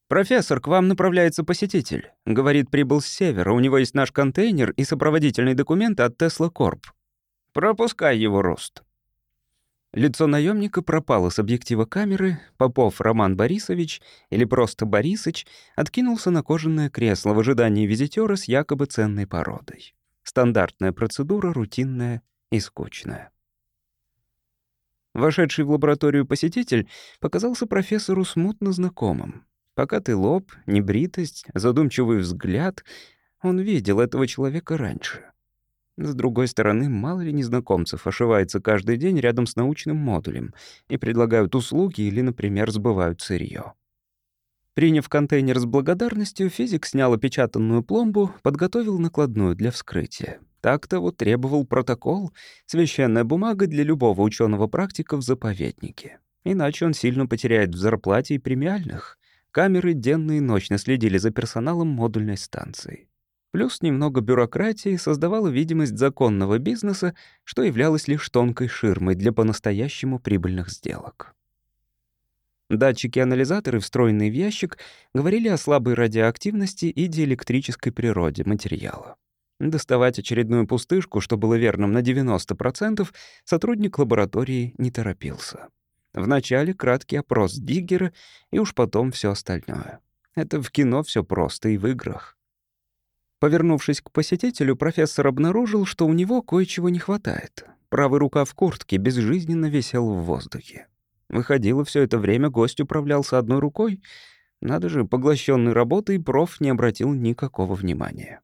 «Профессор, к вам направляется посетитель. Говорит, прибыл с севера. У него есть наш контейнер и сопроводительные документы от Tesla Corp. Пропускай его, Рост». Лицо наемника пропало с объектива камеры. Попов Роман Борисович, или просто Борисыч, откинулся на кожаное кресло в ожидании визитера с якобы ценной породой. Стандартная процедура, рутинная и скучная. Вошедший в лабораторию посетитель показался профессору смутно знакомым. Покатый лоб, небритость, задумчивый взгляд — он видел этого человека раньше. С другой стороны, мало ли незнакомцев ошивается каждый день рядом с научным модулем и предлагают услуги или, например, сбывают сырье. Приняв контейнер с благодарностью, физик снял опечатанную пломбу, подготовил накладную для вскрытия. Так-то вот требовал протокол, священная бумага для любого ученого-практика в заповеднике. Иначе он сильно потеряет в зарплате и премиальных. Камеры денно и ночно следили за персоналом модульной станции. Плюс немного бюрократии создавала видимость законного бизнеса, что являлось лишь тонкой ширмой для по-настоящему прибыльных сделок. Датчики-анализаторы, встроенные в ящик, говорили о слабой радиоактивности и диэлектрической природе материала. Доставать очередную пустышку, что было верным на 90%, сотрудник лаборатории не торопился. Вначале краткий опрос Диггера, и уж потом все остальное. Это в кино все просто и в играх. Повернувшись к посетителю, профессор обнаружил, что у него кое-чего не хватает. Правый рукав куртки безжизненно висел в воздухе. Выходило, все это время гость управлялся одной рукой. Надо же, поглощенный работой, проф не обратил никакого внимания.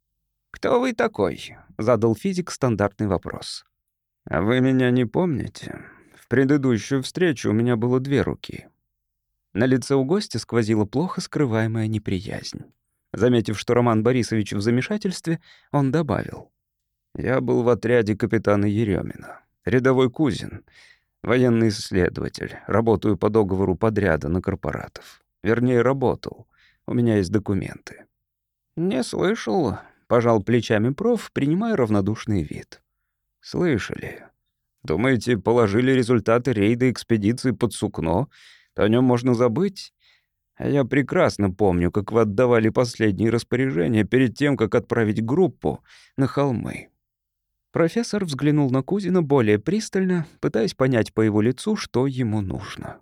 «Кто вы такой?» — задал физик стандартный вопрос. «А вы меня не помните? В предыдущую встречу у меня было 2 руки». На лице у гостя сквозила плохо скрываемая неприязнь. Заметив, что Роман Борисович в замешательстве, он добавил: «Я был в отряде капитана Еремина, рядовой Кузин, военный исследователь, работаю по договору подряда на корпоратов. Вернее, работал. У меня есть документы». «Не слышал», — пожал плечами проф, принимая равнодушный вид. «Слышали. Думаете, положили результаты рейда экспедиции под сукно, то о нем можно забыть? А я прекрасно помню, как вы отдавали последние распоряжения перед тем, как отправить группу на холмы». Профессор взглянул на Кузина более пристально, пытаясь понять по его лицу, что ему нужно.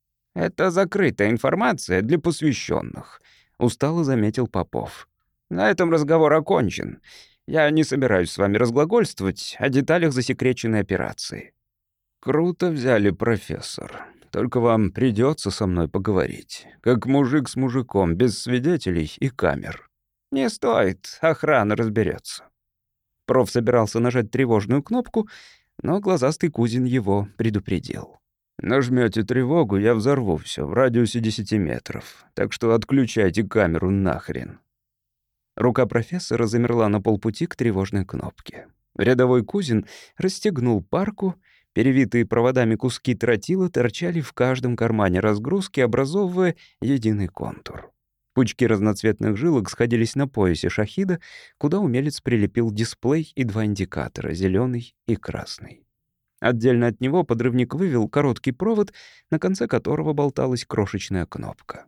«Это закрытая информация для посвященных», — устало заметил Попов. «На этом разговор окончен. Я не собираюсь с вами разглагольствовать о деталях засекреченной операции». «Круто взяли, профессор. Только вам придется со мной поговорить. Как мужик с мужиком, без свидетелей и камер». «Не стоит, охрана разберется». Проф собирался нажать тревожную кнопку, но глазастый Кузин его предупредил. «Нажмёте тревогу, я взорву всё в радиусе 10 метров. Так что отключайте камеру нахрен». Рука профессора замерла на полпути к тревожной кнопке. Рядовой Кузин расстегнул парку. Перевитые проводами куски тротила торчали в каждом кармане разгрузки, образовывая единый контур. Пучки разноцветных жилок сходились на поясе шахида, куда умелец прилепил дисплей и 2 индикатора — зеленый и красный. Отдельно от него подрывник вывел короткий провод, на конце которого болталась крошечная кнопка.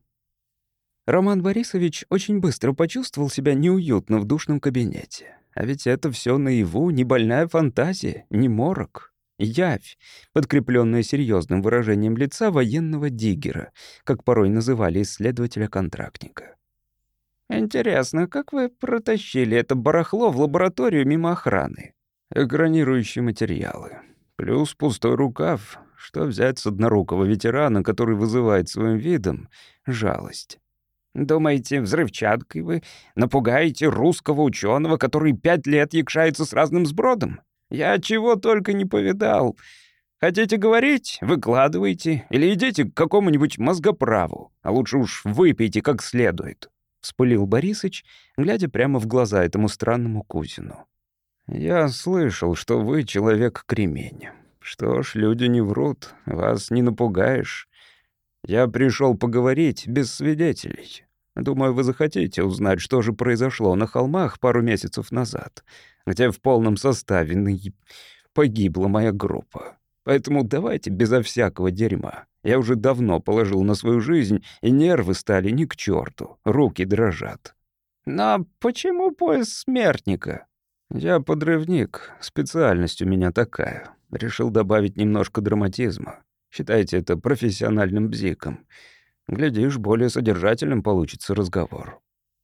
Роман Борисович очень быстро почувствовал себя неуютно в душном кабинете. А ведь это все наяву, не больная фантазия, не морок. Явь, подкрепленная серьезным выражением лица военного Диггера, как порой называли исследователя-контрактника. «Интересно, как вы протащили это барахло в лабораторию мимо охраны?» «Экранирующие материалы. Плюс пустой рукав. Что взять с однорукого ветерана, который вызывает своим видом жалость?» «Думаете, взрывчаткой вы напугаете русского ученого, который 5 лет якшается с разным сбродом? Я чего только не повидал. Хотите говорить? Выкладывайте. Или идите к какому-нибудь мозгоправу. А лучше уж выпейте как следует», — вспылил Борисыч, глядя прямо в глаза этому странному Кузину. «Я слышал, что вы человек-кремень. Что ж, люди не врут, вас не напугаешь. Я пришел поговорить без свидетелей. Думаю, вы захотите узнать, что же произошло на холмах пару месяцев назад, где в полном составе погибла моя группа. Поэтому давайте безо всякого дерьма. Я уже давно положил на свою жизнь, и нервы стали ни к черту, руки дрожат. Но почему пояс смертника? Я подрывник, специальность у меня такая. Решил добавить немножко драматизма. Считайте это профессиональным бзиком. Глядишь, более содержательным получится разговор.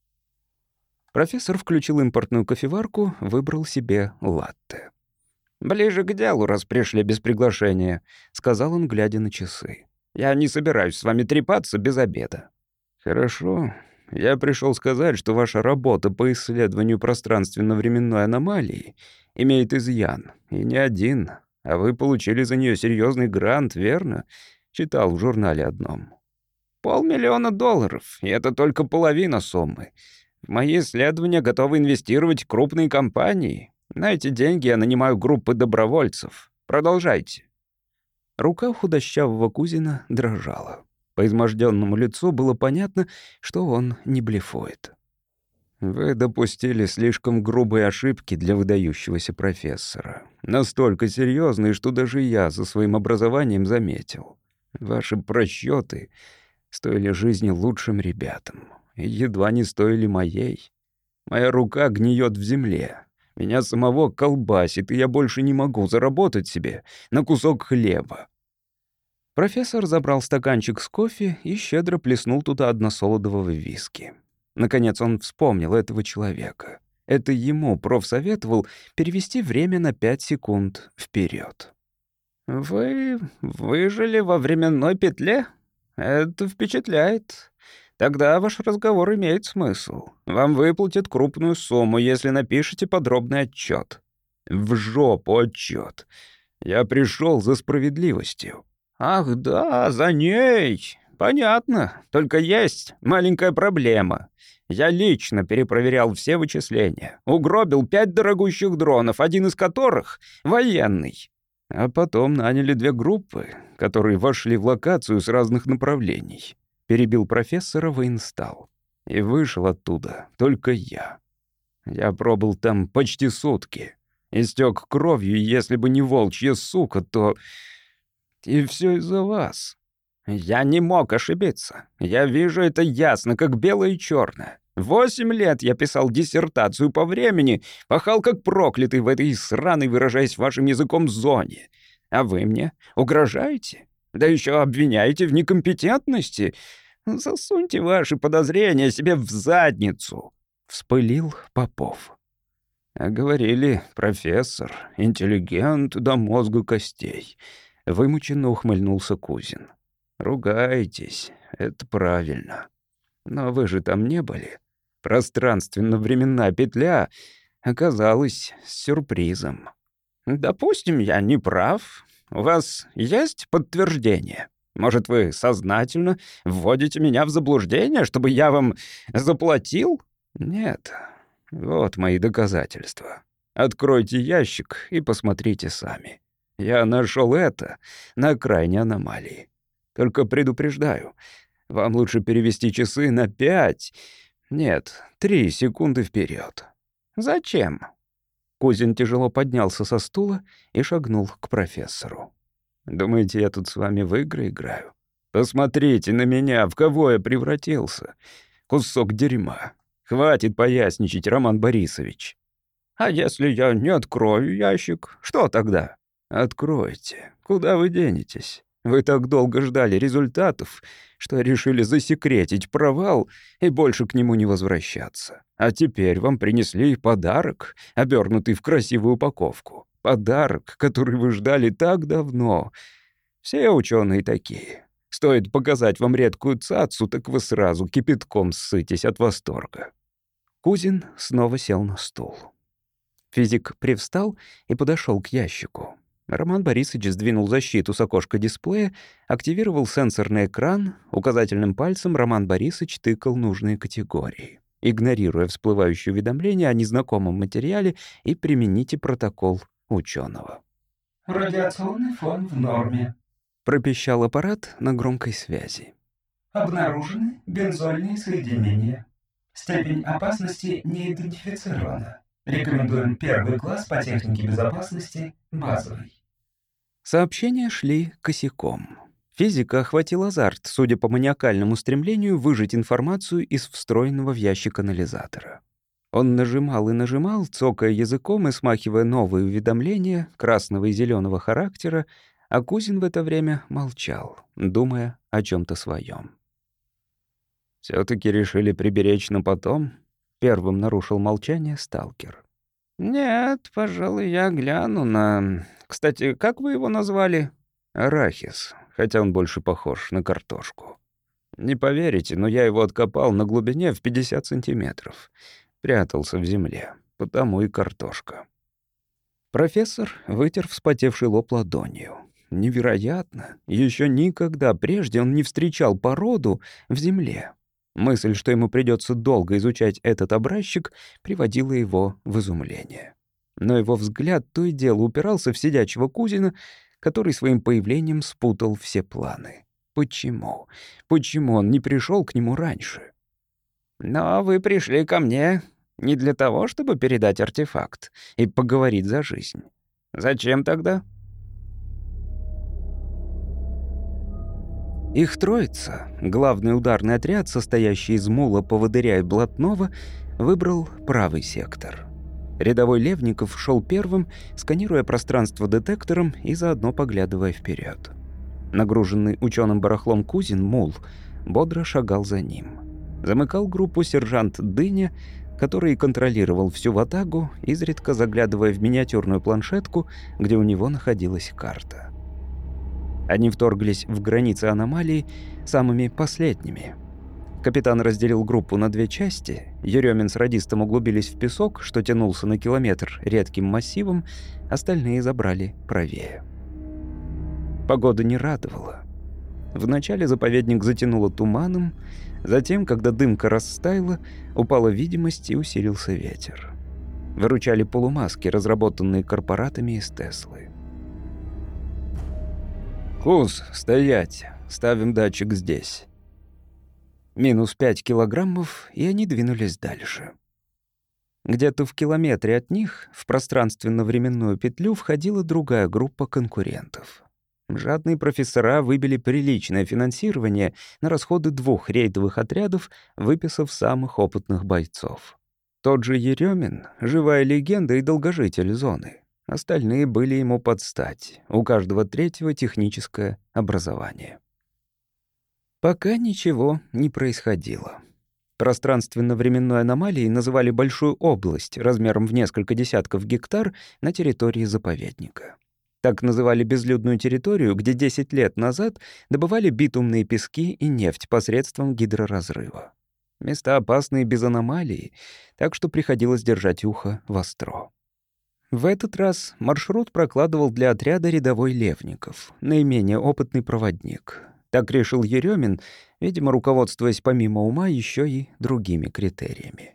Профессор включил импортную кофеварку, выбрал себе латте. «Ближе к делу, раз пришли без приглашения», — сказал он, глядя на часы. «Я не собираюсь с вами трепаться без обеда». «Хорошо. Я пришел сказать, что ваша работа по исследованию пространственно-временной аномалии имеет изъян, и не один, а вы получили за нее серьезный грант, верно?» Читал в журнале одном. $500 000, и это только половина суммы. В мои исследования готовы инвестировать крупные компании. На эти деньги я нанимаю группы добровольцев. Продолжайте». Рука худощавого Кузина дрожала. По изможденному лицу было понятно, что он не блефует. «Вы допустили слишком грубые ошибки для выдающегося профессора. Настолько серьезные, что даже я со своим образованием заметил. Ваши просчеты стоили жизни лучшим ребятам. И едва не стоили моей. Моя рука гниет в земле. Меня самого колбасит, и я больше не могу заработать себе на кусок хлеба». Профессор забрал стаканчик с кофе и щедро плеснул туда односолодового виски. Наконец он вспомнил этого человека. Это ему проф советовал перевести время на 5 секунд вперед. «Вы выжили во временной петле? Это впечатляет. Тогда ваш разговор имеет смысл. Вам выплатят крупную сумму, если напишете подробный отчет». «В жопу отчет. Я пришел за справедливостью». «Ах да, за ней. Понятно. Только есть маленькая проблема. Я лично перепроверял все вычисления. Угробил 5 дорогущих дронов, один из которых — военный. А потом наняли 2 группы, которые вошли в локацию с разных направлений». Перебил профессора Вейнстал. «И вышел оттуда только я. Я пробыл там почти сутки. Истек кровью, и если бы не волчья сука, то... И все из-за вас. Я не мог ошибиться. Я вижу это ясно, как белое и черное. 8 лет я писал диссертацию по времени, пахал как проклятый в этой сраной, выражаясь вашим языком, зоне. А вы мне угрожаете? Да еще обвиняете в некомпетентности? Засуньте ваши подозрения себе в задницу», — вспылил Попов. «А говорили, профессор, интеллигент до мозга костей», — вымученно ухмыльнулся Кузин. «Ругайтесь, это правильно. Но вы же там не были. Пространственно-временная петля оказалась сюрпризом». «Допустим, я не прав. У вас есть подтверждение? Может, вы сознательно вводите меня в заблуждение, чтобы я вам заплатил?» «Нет. Вот мои доказательства. Откройте ящик и посмотрите сами. Я нашел это на окраине аномалии. Только предупреждаю, вам лучше перевести часы на 5, нет, 3 секунды вперед». «Зачем?» Кузин тяжело поднялся со стула и шагнул к профессору. «Думаете, я тут с вами в игры играю? Посмотрите на меня, в кого я превратился. Кусок дерьма. Хватит поясничать, Роман Борисович». «А если я не открою ящик, что тогда?» «Откройте. Куда вы денетесь? Вы так долго ждали результатов, что решили засекретить провал и больше к нему не возвращаться. А теперь вам принесли подарок, обернутый в красивую упаковку. Подарок, который вы ждали так давно. Все ученые такие. Стоит показать вам редкую цацу, так вы сразу кипятком ссытесь от восторга». Кузин снова сел на стул. Физик привстал и подошел к ящику. Роман Борисович сдвинул защиту с окошка дисплея, активировал сенсорный экран, указательным пальцем Роман Борисович тыкал нужные категории, игнорируя всплывающее уведомление о незнакомом материале и примените протокол ученого. «Радиационный фон в норме», — пропищал аппарат на громкой связи. «Обнаружены бензольные соединения. Степень опасности не идентифицирована. Рекомендуем первый класс по технике безопасности базовый». Сообщения шли косяком. Физика охватил азарт, судя по маниакальному стремлению выжать информацию из встроенного в ящик анализатора. Он нажимал и нажимал, цокая языком и смахивая новые уведомления красного и зеленого характера, а Кузин в это время молчал, думая о чем-то своем. «Все-таки решили приберечь на потом?» — первым нарушил молчание сталкер. «Нет, пожалуй, я гляну на... Кстати, как вы его назвали?» «Арахис, хотя он больше похож на картошку. Не поверите, но я его откопал на глубине в 50 сантиметров. Прятался в земле, потому и картошка». Профессор вытер вспотевший лоб ладонью. Невероятно, еще никогда прежде он не встречал породу в земле. Мысль, что ему придется долго изучать этот образчик, приводила его в изумление. Но его взгляд то и дело упирался в сидячего Кузина, который своим появлением спутал все планы. Почему? Почему он не пришел к нему раньше? «Но вы пришли ко мне не для того, чтобы передать артефакт и поговорить за жизнь. Зачем тогда?» Их троица, главный ударный отряд, состоящий из мула, поводыря и блатного, выбрал правый сектор. Рядовой Левников шел первым, сканируя пространство детектором и заодно поглядывая вперед. Нагруженный ученым барахлом Кузин, мул, бодро шагал за ним. Замыкал группу сержант Дыня, который контролировал всю ватагу, изредка заглядывая в миниатюрную планшетку, где у него находилась карта. Они вторглись в границы аномалии самыми последними. Капитан разделил группу на две части. Еремин с радистом углубились в песок, что тянулся на километр редким массивом, остальные забрали правее. Погода не радовала. Вначале заповедник затянуло туманом, затем, когда дымка растаяла, упала видимость и усилился ветер. Выручали полумаски, разработанные корпоратами из Теслы. «Куз, стоять! Ставим датчик здесь». Минус 5 килограммов, и они двинулись дальше. Где-то в километре от них в пространственно-временную петлю входила другая группа конкурентов. Жадные профессора выбили приличное финансирование на расходы 2 рейдовых отрядов, выписав самых опытных бойцов. Тот же Еремин — живая легенда и долгожитель зоны. Остальные были ему под стать, у каждого третьего техническое образование. Пока ничего не происходило. Пространственно-временной аномалией называли большую область размером в несколько десятков гектар на территории заповедника. Так называли безлюдную территорию, где 10 лет назад добывали битумные пески и нефть посредством гидроразрыва. Места опасные без аномалии, так что приходилось держать ухо востро. В этот раз маршрут прокладывал для отряда рядовой Левников, наименее опытный проводник. Так решил Еремин, видимо, руководствуясь помимо ума еще и другими критериями.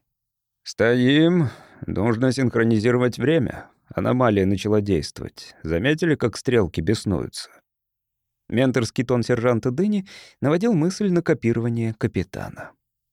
«Стоим. Нужно синхронизировать время. Аномалия начала действовать. Заметили, как стрелки беснуются?» Менторский тон сержанта Дыни наводил мысль на копирование капитана.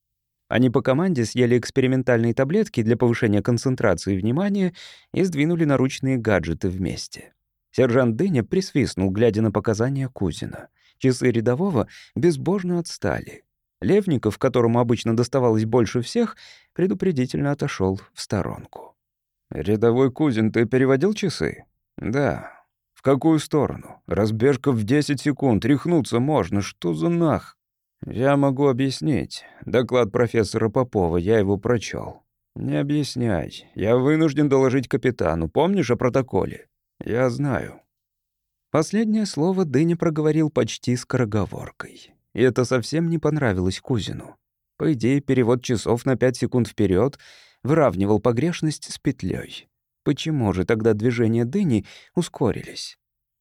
Они по команде съели экспериментальные таблетки для повышения концентрации внимания и сдвинули наручные гаджеты вместе. Сержант Дыня присвистнул, глядя на показания Кузина. Часы рядового безбожно отстали. Левников, которому обычно доставалось больше всех, предупредительно отошел в сторонку. «Рядовой Кузин, ты переводил часы?» «Да». «В какую сторону? Разбежка в 10 секунд, рехнуться можно, что за нах?» «Я могу объяснить. Доклад профессора Попова, я его прочел. «Не объясняй. Я вынужден доложить капитану. Помнишь о протоколе?» «Я знаю». Последнее слово Дыня проговорил почти скороговоркой. И это совсем не понравилось Кузину. По идее, перевод часов на 5 секунд вперед выравнивал погрешность с петлей. Почему же тогда движения Дыни ускорились?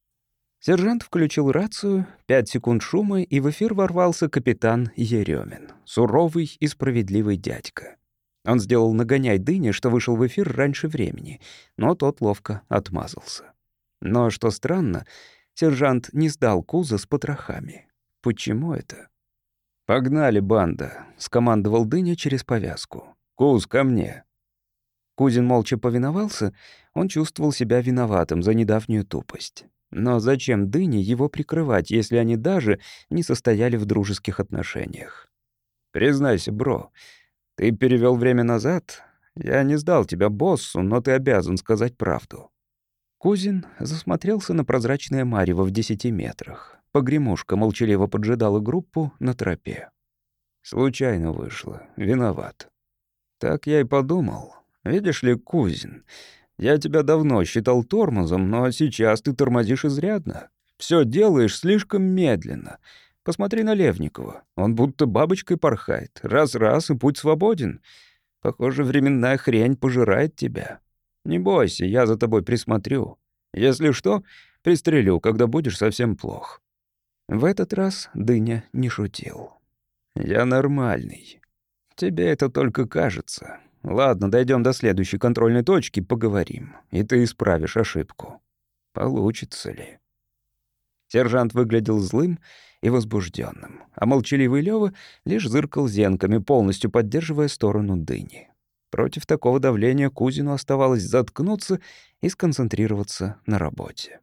Сержант включил рацию, 5 секунд шума, и в эфир ворвался капитан Еремин, суровый и справедливый дядька. Он сделал нагоняй Дыни, что вышел в эфир раньше времени, но тот ловко отмазался. Но, что странно, сержант не сдал Куза с потрохами. Почему это? «Погнали, банда», — скомандовал Дыня через повязку. «Куз, ко мне». Кузин молча повиновался, он чувствовал себя виноватым за недавнюю тупость. Но зачем Дыне его прикрывать, если они даже не состояли в дружеских отношениях? «Признайся, бро, ты перевел время назад? Я не сдал тебя боссу, но ты обязан сказать правду». Кузин засмотрелся на прозрачное марево в 10 метрах. Погремушка молчаливо поджидала группу на тропе. «Случайно вышло. Виноват». «Так я и подумал. Видишь ли, Кузин, я тебя давно считал тормозом, но сейчас ты тормозишь изрядно. Все делаешь слишком медленно. Посмотри на Левникова. Он будто бабочкой порхает. Раз-раз, и путь свободен. Похоже, временная хрень пожирает тебя. Не бойся, я за тобой присмотрю. Если что, пристрелю, когда будешь совсем плох». В этот раз Дыня не шутил. «Я нормальный. Тебе это только кажется. Ладно, дойдем до следующей контрольной точки, поговорим, и ты исправишь ошибку. Получится ли?» Сержант выглядел злым и возбужденным, а молчаливый Лёва лишь зыркал зенками, полностью поддерживая сторону Дыни. Против такого давления Кузину оставалось заткнуться и сконцентрироваться на работе.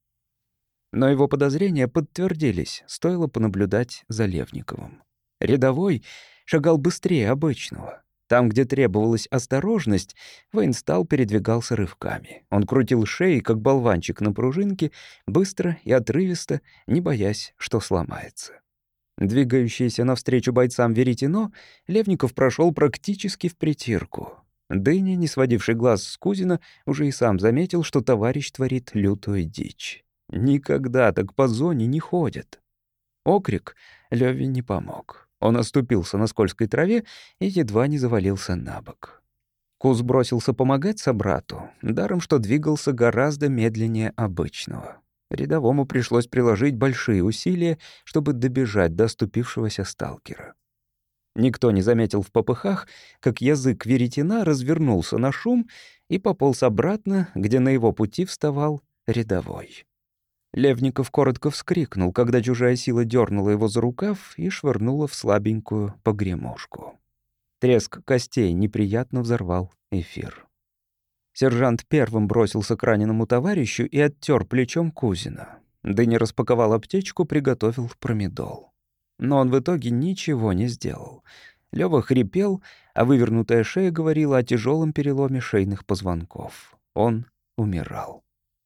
Но его подозрения подтвердились, стоило понаблюдать за Левниковым. Рядовой шагал быстрее обычного. Там, где требовалась осторожность, военстал передвигался рывками. Он крутил шеей, как болванчик на пружинке, быстро и отрывисто, не боясь, что сломается. Двигающийся навстречу бойцам веретено, Левников прошел практически впритирку. Дыня, не сводивший глаз с Кузина, уже и сам заметил, что товарищ творит лютую дичь. Никогда так по зоне не ходят. Окрик Лёве не помог. Он оступился на скользкой траве и едва не завалился на бок. Куз бросился помогать собрату, даром что двигался гораздо медленнее обычного. Рядовому пришлось приложить большие усилия, чтобы добежать до оступившегося сталкера. Никто не заметил в попыхах, как язык веретена развернулся на шум и пополз обратно, где на его пути вставал рядовой. Левников коротко вскрикнул, когда чужая сила дернула его за рукав и швырнула в слабенькую погремушку. Треск костей неприятно взорвал эфир. Сержант первым бросился к раненому товарищу и оттер плечом Кузина. Дыня распаковал аптечку, приготовил промедол. Но он в итоге ничего не сделал. Лёва хрипел, а вывернутая шея говорила о тяжелом переломе шейных позвонков. Он умирал.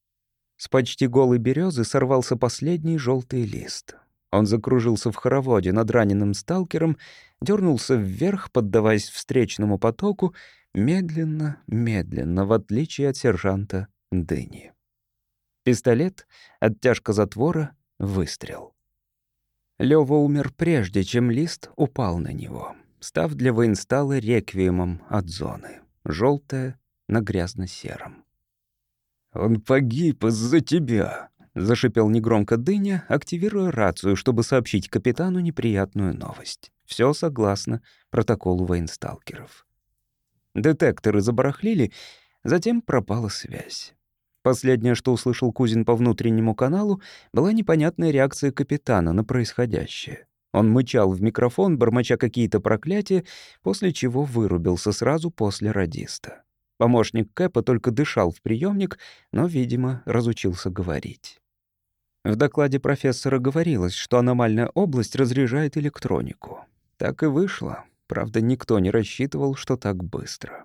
С почти голой березы сорвался последний желтый лист. Он закружился в хороводе над раненым сталкером, дернулся вверх, поддаваясь встречному потоку, медленно, медленно, в отличие от сержанта Дыни. Пистолет, оттяжка затвора, выстрел. Лёва умер прежде, чем лист упал на него, став для военстала реквиемом от зоны. Желтое на грязно-сером. «Он погиб из-за тебя», — зашипел негромко Дыня, активируя рацию, чтобы сообщить капитану неприятную новость. Все согласно протоколу военсталкеров. Детекторы забарахлили, затем пропала связь. Последнее, что услышал Кузин по внутреннему каналу, была непонятная реакция капитана на происходящее. Он мычал в микрофон, бормоча какие-то проклятия, после чего вырубился сразу после радиста. Помощник Кэпа только дышал в приемник, но, видимо, разучился говорить. В докладе профессора говорилось, что аномальная область разряжает электронику. Так и вышло. Правда, никто не рассчитывал, что так быстро.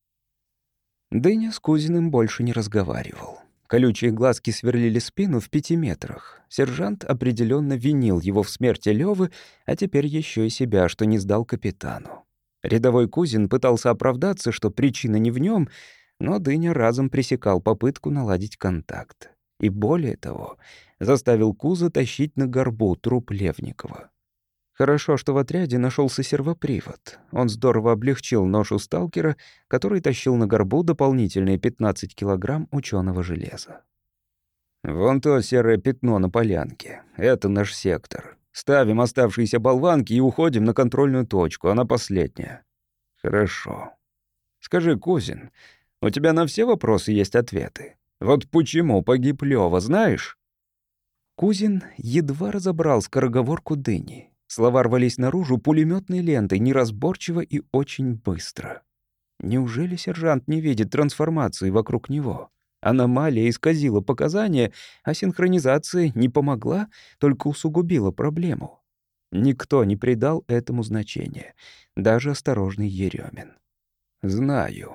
Дыня с Кузиным больше не разговаривал. Колючие глазки сверлили спину в 5 метрах. Сержант определенно винил его в смерти Лёвы, а теперь еще и себя, что не сдал капитану. Рядовой Кузин пытался оправдаться, что причина не в нем, но Дыня разом пресекал попытку наладить контакт. И более того, заставил Куза тащить на горбу труп Левникова. Хорошо, что в отряде нашелся сервопривод. Он здорово облегчил ношу сталкера, который тащил на горбу дополнительные 15 килограмм ученого железа. «Вон то серое пятно на полянке. Это наш сектор. Ставим оставшиеся болванки и уходим на контрольную точку, она последняя». «Хорошо. Скажи, Кузин, у тебя на все вопросы есть ответы? Вот почему погиб Лёва, знаешь?» Кузин едва разобрал скороговорку Дыни. Слова рвались наружу пулемётной лентой, неразборчиво и очень быстро. Неужели сержант не видит трансформации вокруг него? Аномалия исказила показания, а синхронизация не помогла, только усугубила проблему. Никто не придал этому значения, даже осторожный Ерёмин. «Знаю».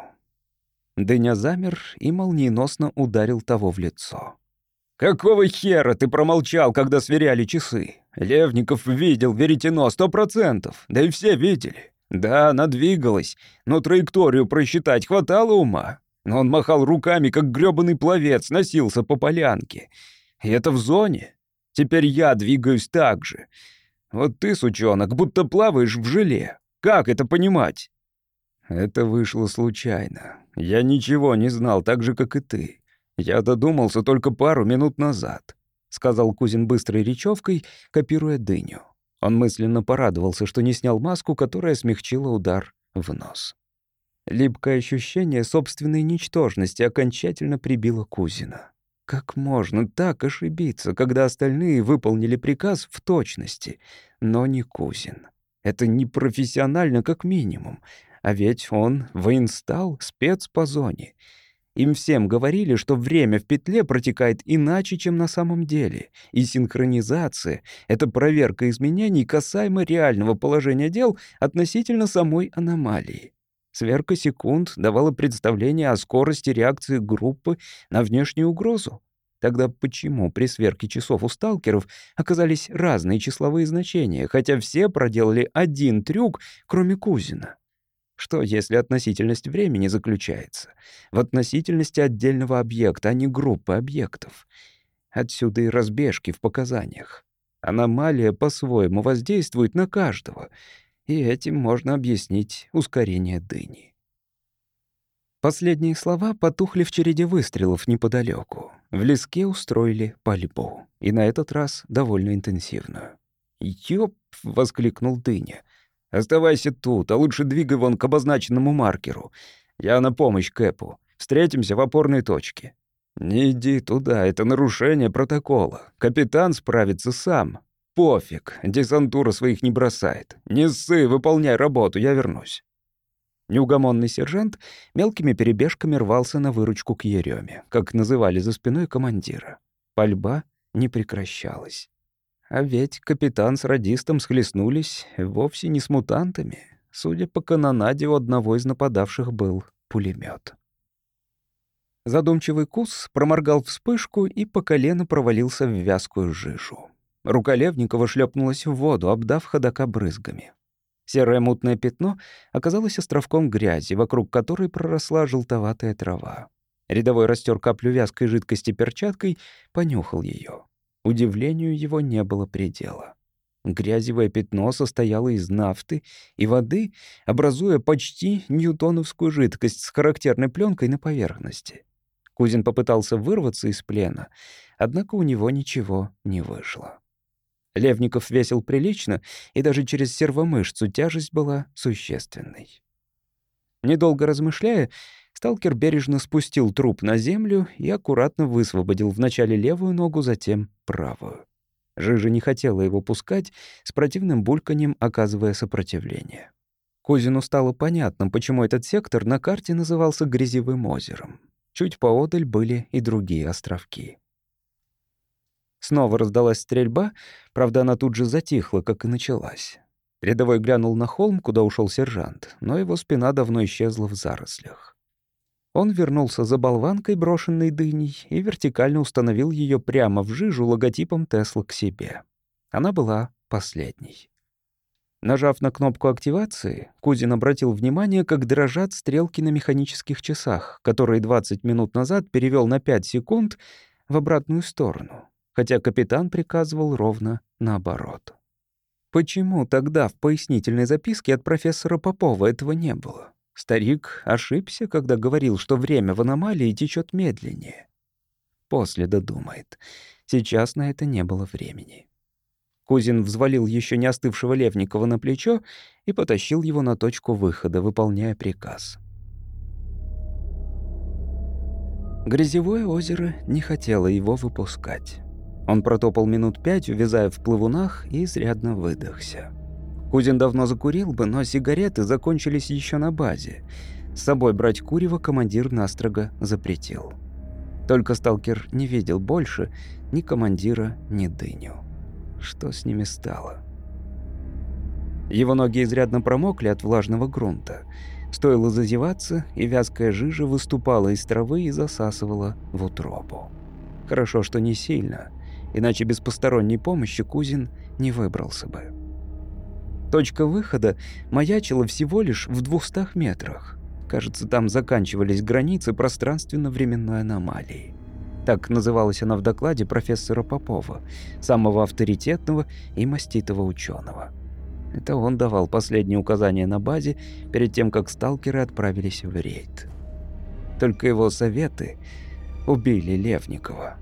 Дыня замер и молниеносно ударил того в лицо. «Какого хера ты промолчал, когда сверяли часы? Левников видел веретено 100%, да и все видели. Да, она двигалась, но траекторию просчитать хватало ума. Но он махал руками, как грёбаный пловец, носился по полянке. И это в зоне. Теперь я двигаюсь так же. Вот ты, сучонок, будто плаваешь в желе. Как это понимать?» «Это вышло случайно. Я ничего не знал, так же, как и ты. Я додумался только пару минут назад», — сказал Кузин быстрой речевкой, копируя дыню. Он мысленно порадовался, что не снял маску, которая смягчила удар в нос. Липкое ощущение собственной ничтожности окончательно прибило Кузина. Как можно так ошибиться, когда остальные выполнили приказ в точности, но не Кузин? Это непрофессионально как минимум. А ведь он воинстал, спец по зоне. Им всем говорили, что время в петле протекает иначе, чем на самом деле. И синхронизация — это проверка изменений касаемо реального положения дел относительно самой аномалии. Сверка секунд давала представление о скорости реакции группы на внешнюю угрозу. Тогда почему при сверке часов у сталкеров оказались разные числовые значения, хотя все проделали один трюк, кроме Кузина? Что, если относительность времени заключается в относительности отдельного объекта, а не группы объектов? Отсюда и разбежки в показаниях. Аномалия по-своему воздействует на каждого, и этим можно объяснить ускорение дыни. Последние слова потухли в череде выстрелов неподалеку. В леске устроили пальбу, и на этот раз довольно интенсивную. «Ёп!» — воскликнул Дыня. «Оставайся тут, а лучше двигай вон к обозначенному маркеру. Я на помощь Кэпу. Встретимся в опорной точке». «Не иди туда, это нарушение протокола. Капитан справится сам. Пофиг, десантура своих не бросает. Не ссы, выполняй работу, я вернусь». Неугомонный сержант мелкими перебежками рвался на выручку к Ерёме, как называли за спиной командира. Пальба не прекращалась. А ведь капитан с радистом схлестнулись вовсе не с мутантами. Судя по канонаде, у одного из нападавших был пулемет. Задумчивый Кус проморгал вспышку и по колено провалился в вязкую жижу. Рука Левникова шлепнулась в воду, обдав ходока брызгами. Серое мутное пятно оказалось островком грязи, вокруг которой проросла желтоватая трава. Рядовой растер каплю вязкой жидкости перчаткой, понюхал ее. Удивлению его не было предела. Грязевое пятно состояло из нафты и воды, образуя почти ньютоновскую жидкость с характерной пленкой на поверхности. Кузин попытался вырваться из плена, однако у него ничего не вышло. Левников весил прилично, и даже через сервомышцу тяжесть была существенной. Недолго размышляя, сталкер бережно спустил труп на землю и аккуратно высвободил вначале левую ногу, затем правую. Жижа не хотела его пускать, с противным бульканьем оказывая сопротивление. Кузину стало понятно, почему этот сектор на карте назывался Грязевым озером. Чуть поодаль были и другие островки. Снова раздалась стрельба, правда, она тут же затихла, как и началась. Рядовой глянул на холм, куда ушел сержант, но его спина давно исчезла в зарослях. Он вернулся за болванкой, брошенной дыней, и вертикально установил ее прямо в жижу логотипом Тесла к себе. Она была последней. Нажав на кнопку активации, Кузин обратил внимание, как дрожат стрелки на механических часах, которые 20 минут назад перевел на 5 секунд в обратную сторону, хотя капитан приказывал ровно наоборот. Почему тогда в пояснительной записке от профессора Попова этого не было? Старик ошибся, когда говорил, что время в аномалии течет медленнее. После додумает. Сейчас на это не было времени. Кузин взвалил еще не остывшего Левникова на плечо и потащил его на точку выхода, выполняя приказ. Грязевое озеро не хотело его выпускать. Он протопал минут 5, увязая в плавунах, и изрядно выдохся. Кузин давно закурил бы, но сигареты закончились еще на базе. С собой брать курево командир настрого запретил. Только сталкер не видел больше ни командира, ни дыню. Что с ними стало? Его ноги изрядно промокли от влажного грунта. Стоило зазеваться, и вязкая жижа выступала из травы и засасывала в утробу. Хорошо, что не сильно, иначе без посторонней помощи Кузин не выбрался бы. Точка выхода маячила всего лишь в 200 метрах. Кажется, там заканчивались границы пространственно-временной аномалии. Так называлась она в докладе профессора Попова, самого авторитетного и маститого ученого. Это он давал последние указания на базе перед тем, как сталкеры отправились в рейд. Только его советы убили Левникова.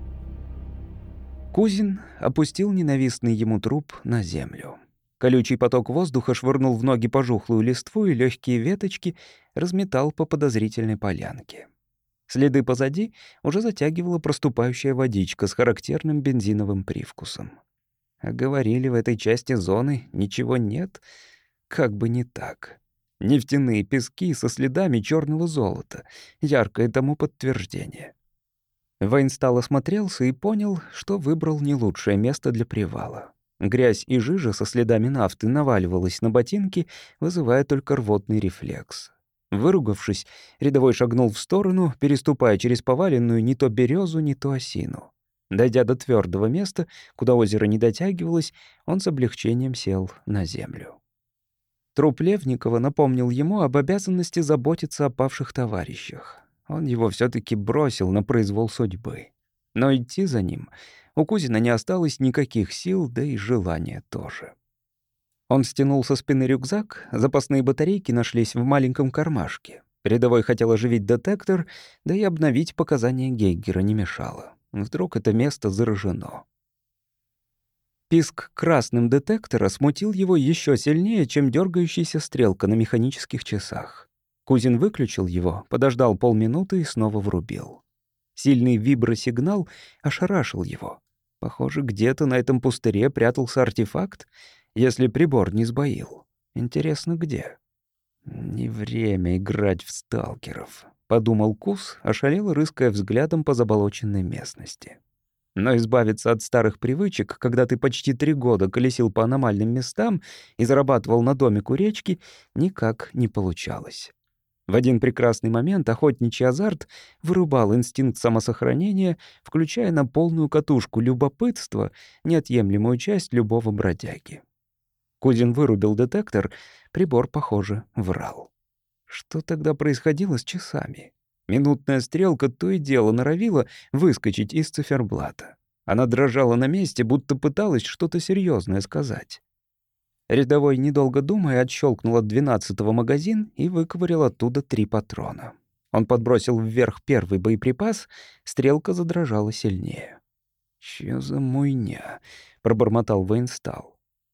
Кузин опустил ненавистный ему труп на землю. Колючий поток воздуха швырнул в ноги пожухлую листву, и легкие веточки разметал по подозрительной полянке. Следы позади уже затягивала проступающая водичка с характерным бензиновым привкусом. А говорили, в этой части зоны ничего нет, как бы не так. Нефтяные пески со следами черного золота, яркое тому подтверждение. Вейнстал осмотрелся и понял, что выбрал не лучшее место для привала. Грязь и жижа со следами нафты наваливалась на ботинки, вызывая только рвотный рефлекс. Выругавшись, рядовой шагнул в сторону, переступая через поваленную не то березу, не то осину. Дойдя до твердого места, куда озеро не дотягивалось, он с облегчением сел на землю. Труп Левникова напомнил ему об обязанности заботиться о павших товарищах. Он его все-таки бросил на произвол судьбы. Но идти за ним у Кузина не осталось никаких сил, да и желания тоже. Он стянул со спины рюкзак, запасные батарейки нашлись в маленьком кармашке. Рядовой хотел оживить детектор, да и обновить показания Гейгера не мешало. Вдруг это место заражено. Писк красным детектора смутил его еще сильнее, чем дергающаяся стрелка на механических часах. Кузин выключил его, подождал полминуты и снова врубил. Сильный вибросигнал ошарашил его. Похоже, где-то на этом пустыре прятался артефакт, если прибор не сбоил. Интересно, где? «Не время играть в сталкеров», — подумал Куз, ошалело рыская взглядом по заболоченной местности. Но избавиться от старых привычек, когда ты почти 3 года колесил по аномальным местам и зарабатывал на домик у речки, никак не получалось. В один прекрасный момент охотничий азарт вырубал инстинкт самосохранения, включая на полную катушку любопытство, неотъемлемую часть любого бродяги. Кузин вырубил детектор, прибор, похоже, врал. Что тогда происходило с часами? Минутная стрелка то и дело норовила выскочить из циферблата. Она дрожала на месте, будто пыталась что-то серьезное сказать. Рядовой, недолго думая, отщелкнул от 12-го магазин и выковырял оттуда 3 патрона. Он подбросил вверх первый боеприпас, стрелка задрожала сильнее. «Чё за муйня?» — пробормотал Вейнстал.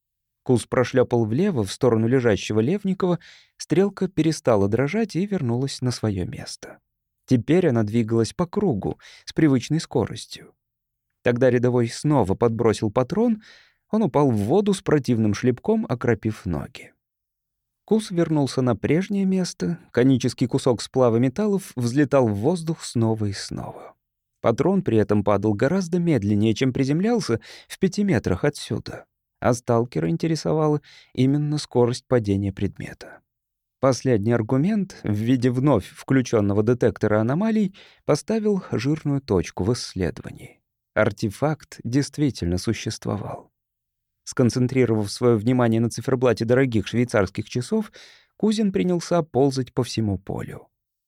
Куз прошлепал влево, в сторону лежащего Левникова, стрелка перестала дрожать и вернулась на свое место. Теперь она двигалась по кругу с привычной скоростью. Тогда рядовой снова подбросил патрон, он упал в воду с противным шлепком, окропив ноги. Куз вернулся на прежнее место, конический кусок сплава металлов взлетал в воздух снова и снова. Патрон при этом падал гораздо медленнее, чем приземлялся в 5 метрах отсюда. А сталкера интересовала именно скорость падения предмета. Последний аргумент в виде вновь включенного детектора аномалий поставил жирную точку в исследовании. Артефакт действительно существовал. Сконцентрировав свое внимание на циферблате дорогих швейцарских часов, Кузин принялся ползать по всему полю.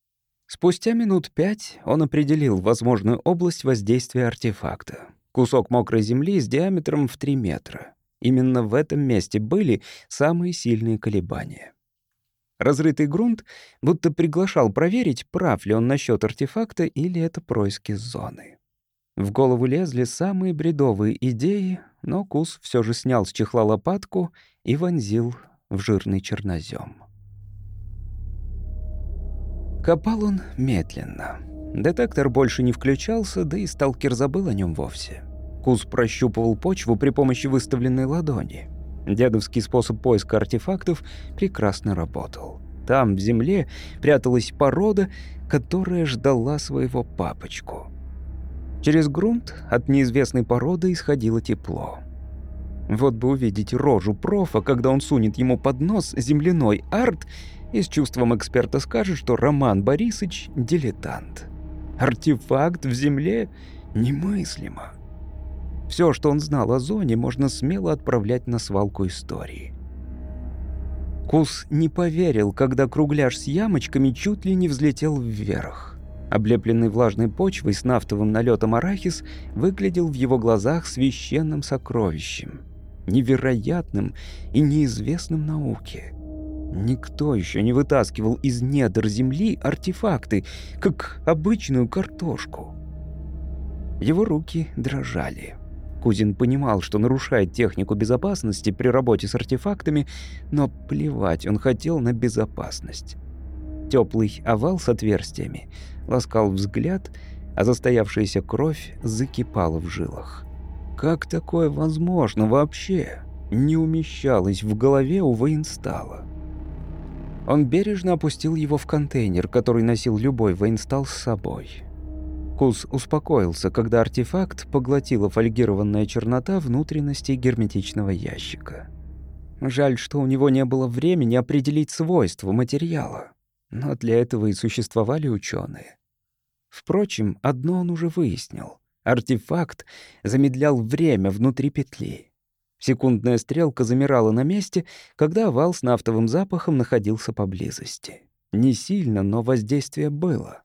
Спустя минут 5 он определил возможную область воздействия артефакта. Кусок мокрой земли с диаметром в 3 метра. Именно в этом месте были самые сильные колебания. Разрытый грунт будто приглашал проверить, прав ли он насчет артефакта или это происки зоны. В голову лезли самые бредовые идеи, но Куз все же снял с чехла лопатку и вонзил в жирный чернозем. Копал он медленно. Детектор больше не включался, да и сталкер забыл о нем вовсе. Куз прощупывал почву при помощи выставленной ладони. Дедовский способ поиска артефактов прекрасно работал. Там, в земле, пряталась порода, которая ждала своего папочку. Через грунт от неизвестной породы исходило тепло. Вот бы увидеть рожу профа, когда он сунет ему под нос земляной арт и с чувством эксперта скажет, что Роман Борисович — дилетант. Артефакт в земле немыслимо. Все, что он знал о зоне, можно смело отправлять на свалку истории. Кус не поверил, когда кругляш с ямочками чуть ли не взлетел вверх. Облепленный влажной почвой с нафтовым налетом арахис выглядел в его глазах священным сокровищем, невероятным и неизвестным науке. Никто еще не вытаскивал из недр земли артефакты, как обычную картошку. Его руки дрожали. Кузин понимал, что нарушает технику безопасности при работе с артефактами, но плевать он хотел на безопасность. Теплый овал с отверстиями ласкал взгляд, а застоявшаяся кровь закипала в жилах. Как такое возможно вообще? Не умещалось в голове у военстала. Он бережно опустил его в контейнер, который носил любой военстал с собой. Кус успокоился, когда артефакт поглотила фольгированная чернота внутренностей герметичного ящика. Жаль, что у него не было времени определить свойства материала. Но для этого и существовали ученые. Впрочем, одно он уже выяснил. Артефакт замедлял время внутри петли. Секундная стрелка замирала на месте, когда овал с нафтовым запахом находился поблизости. Не сильно, но воздействие было.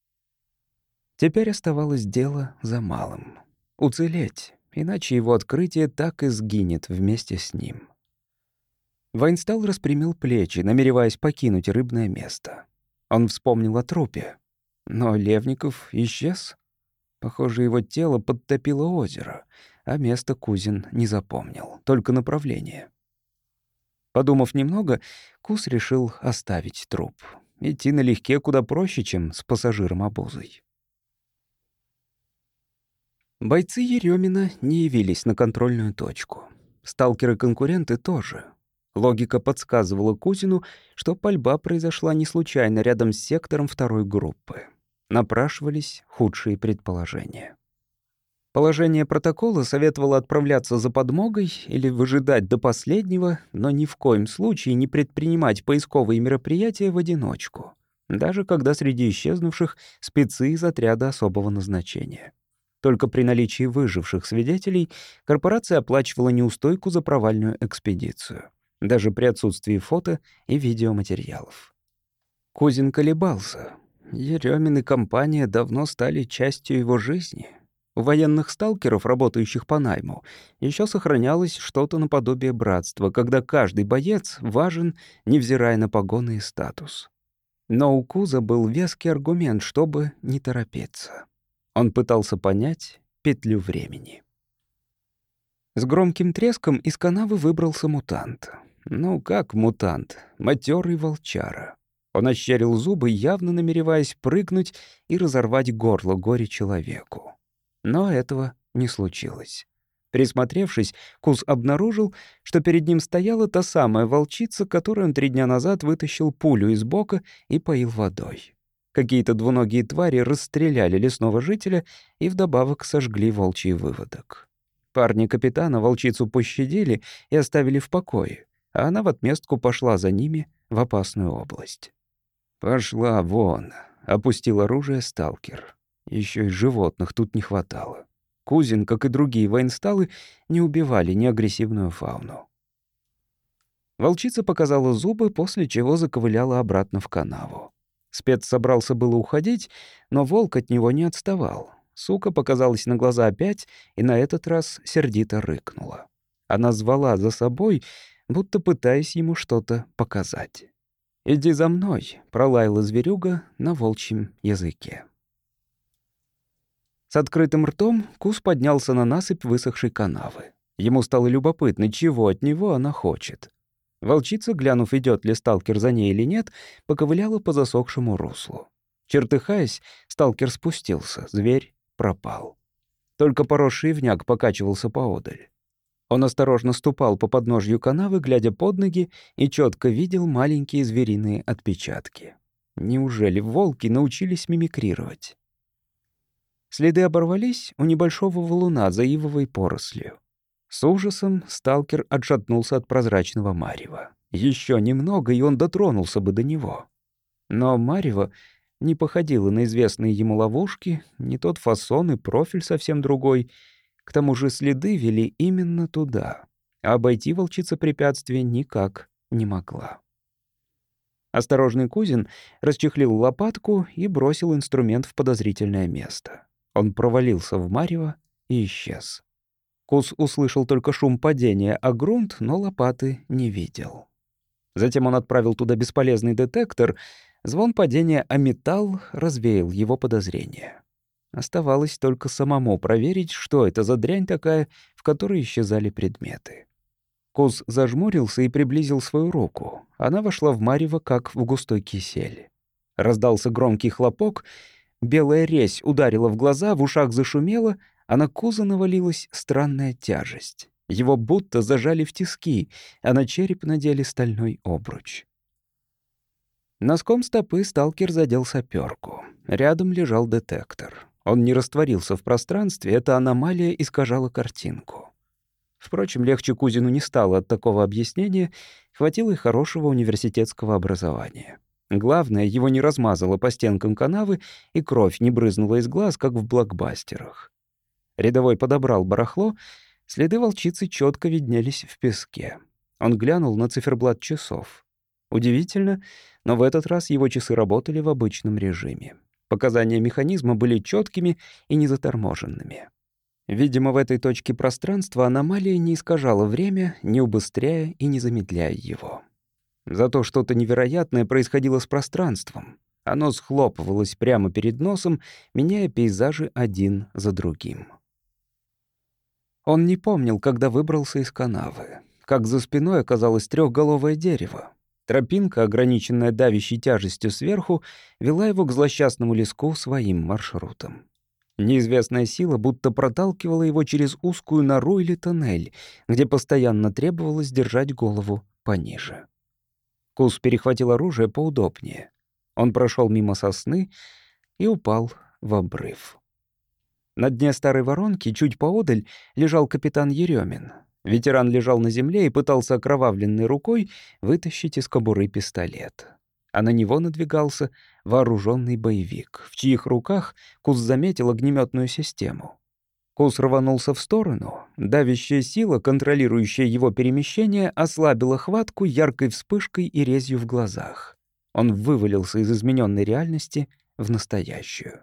Теперь оставалось дело за малым. Уцелеть, иначе его открытие так и сгинет вместе с ним. Вайнстал распрямил плечи, намереваясь покинуть рыбное место. Он вспомнил о трупе. Но Левников исчез. Похоже, его тело подтопило озеро, а место Кузин не запомнил, только направление. Подумав немного, Кус решил оставить труп. Идти налегке куда проще, чем с пассажиром-обузой. Бойцы Ерёмина не явились на контрольную точку. Сталкеры-конкуренты тоже. Логика подсказывала Кузину, что пальба произошла не случайно рядом с сектором второй группы. Напрашивались худшие предположения. Положение протокола советовало отправляться за подмогой или выжидать до последнего, но ни в коем случае не предпринимать поисковые мероприятия в одиночку, даже когда среди исчезнувших спецы из отряда особого назначения. Только при наличии выживших свидетелей корпорация оплачивала неустойку за провальную экспедицию, даже при отсутствии фото и видеоматериалов. Кузин колебался. Ерёмин и компания давно стали частью его жизни. У военных сталкеров, работающих по найму, еще сохранялось что-то наподобие братства, когда каждый боец важен, невзирая на погоны и статус. Но у Куза был веский аргумент, чтобы не торопиться. Он пытался понять петлю времени. С громким треском из канавы выбрался мутант. Ну, как мутант? Матерый волчара. Он ощерил зубы, явно намереваясь прыгнуть и разорвать горло горе-человеку. Но этого не случилось. Присмотревшись, Кус обнаружил, что перед ним стояла та самая волчица, которую он 3 дня назад вытащил пулю из бока и поил водой. Какие-то двуногие твари расстреляли лесного жителя и вдобавок сожгли волчий выводок. Парни капитана волчицу пощадили и оставили в покое, а она в отместку пошла за ними в опасную область. «Пошла вон», — опустил оружие сталкер. Еще и животных тут не хватало. Кузин, как и другие военсталы, не убивали неагрессивную фауну. Волчица показала зубы, после чего заковыляла обратно в канаву. Спец собрался было уходить, но волк от него не отставал. Сука показалась на глаза опять и на этот раз сердито рыкнула. Она звала за собой, будто пытаясь ему что-то показать. «Иди за мной», — пролаяла зверюга на волчьем языке. С открытым ртом Кус поднялся на насыпь высохшей канавы. Ему стало любопытно, чего от него она хочет. Волчица, глянув, идет ли сталкер за ней или нет, поковыляла по засохшему руслу. Чертыхаясь, сталкер спустился, зверь пропал. Только поросший ивняк покачивался поодаль. Он осторожно ступал по подножью канавы, глядя под ноги, и четко видел маленькие звериные отпечатки. Неужели волки научились мимикрировать? Следы оборвались у небольшого валуна за ивовой порослью. С ужасом сталкер отшатнулся от прозрачного марева. Еще немного, и он дотронулся бы до него. Но марево не походило на известные ему ловушки, не тот фасон и профиль совсем другой. К тому же следы вели именно туда, а обойти волчица препятствие никак не могла. Осторожный Кузин расчехлил лопатку и бросил инструмент в подозрительное место. Он провалился в марево и исчез. Куз услышал только шум падения, а грунт, но лопаты не видел. Затем он отправил туда бесполезный детектор. Звон падения о металл развеял его подозрения. Оставалось только самому проверить, что это за дрянь такая, в которой исчезали предметы. Куз зажмурился и приблизил свою руку. Она вошла в марево, как в густой кисель. Раздался громкий хлопок, белая резь ударила в глаза, в ушах зашумело, а на Куза навалилась странная тяжесть. Его будто зажали в тиски, а на череп надели стальной обруч. Носком стопы сталкер задел сапёрку. Рядом лежал детектор. Он не растворился в пространстве, эта аномалия искажала картинку. Впрочем, легче Кузину не стало от такого объяснения, хватило и хорошего университетского образования. Главное, его не размазало по стенкам канавы, и кровь не брызнула из глаз, как в блокбастерах. Рядовой подобрал барахло, следы волчицы четко виднелись в песке. Он глянул на циферблат часов. Удивительно, но в этот раз его часы работали в обычном режиме. Показания механизма были четкими и незаторможенными. Видимо, в этой точке пространства аномалия не искажала время, не убыстряя и не замедляя его. Зато что-то невероятное происходило с пространством. Оно схлопывалось прямо перед носом, меняя пейзажи один за другим. Он не помнил, когда выбрался из канавы. Как за спиной оказалось трехголовое дерево. Тропинка, ограниченная давящей тяжестью сверху, вела его к злосчастному леску своим маршрутом. Неизвестная сила будто проталкивала его через узкую нору или тоннель, где постоянно требовалось держать голову пониже. Куз перехватил оружие поудобнее. Он прошел мимо сосны и упал в обрыв. На дне старой воронки, чуть поодаль, лежал капитан Еремин. Ветеран лежал на земле и пытался окровавленной рукой вытащить из кобуры пистолет. А на него надвигался вооруженный боевик, в чьих руках Куз заметил огнеметную систему. Куз рванулся в сторону. Давящая сила, контролирующая его перемещение, ослабила хватку яркой вспышкой и резью в глазах. Он вывалился из измененной реальности в настоящую.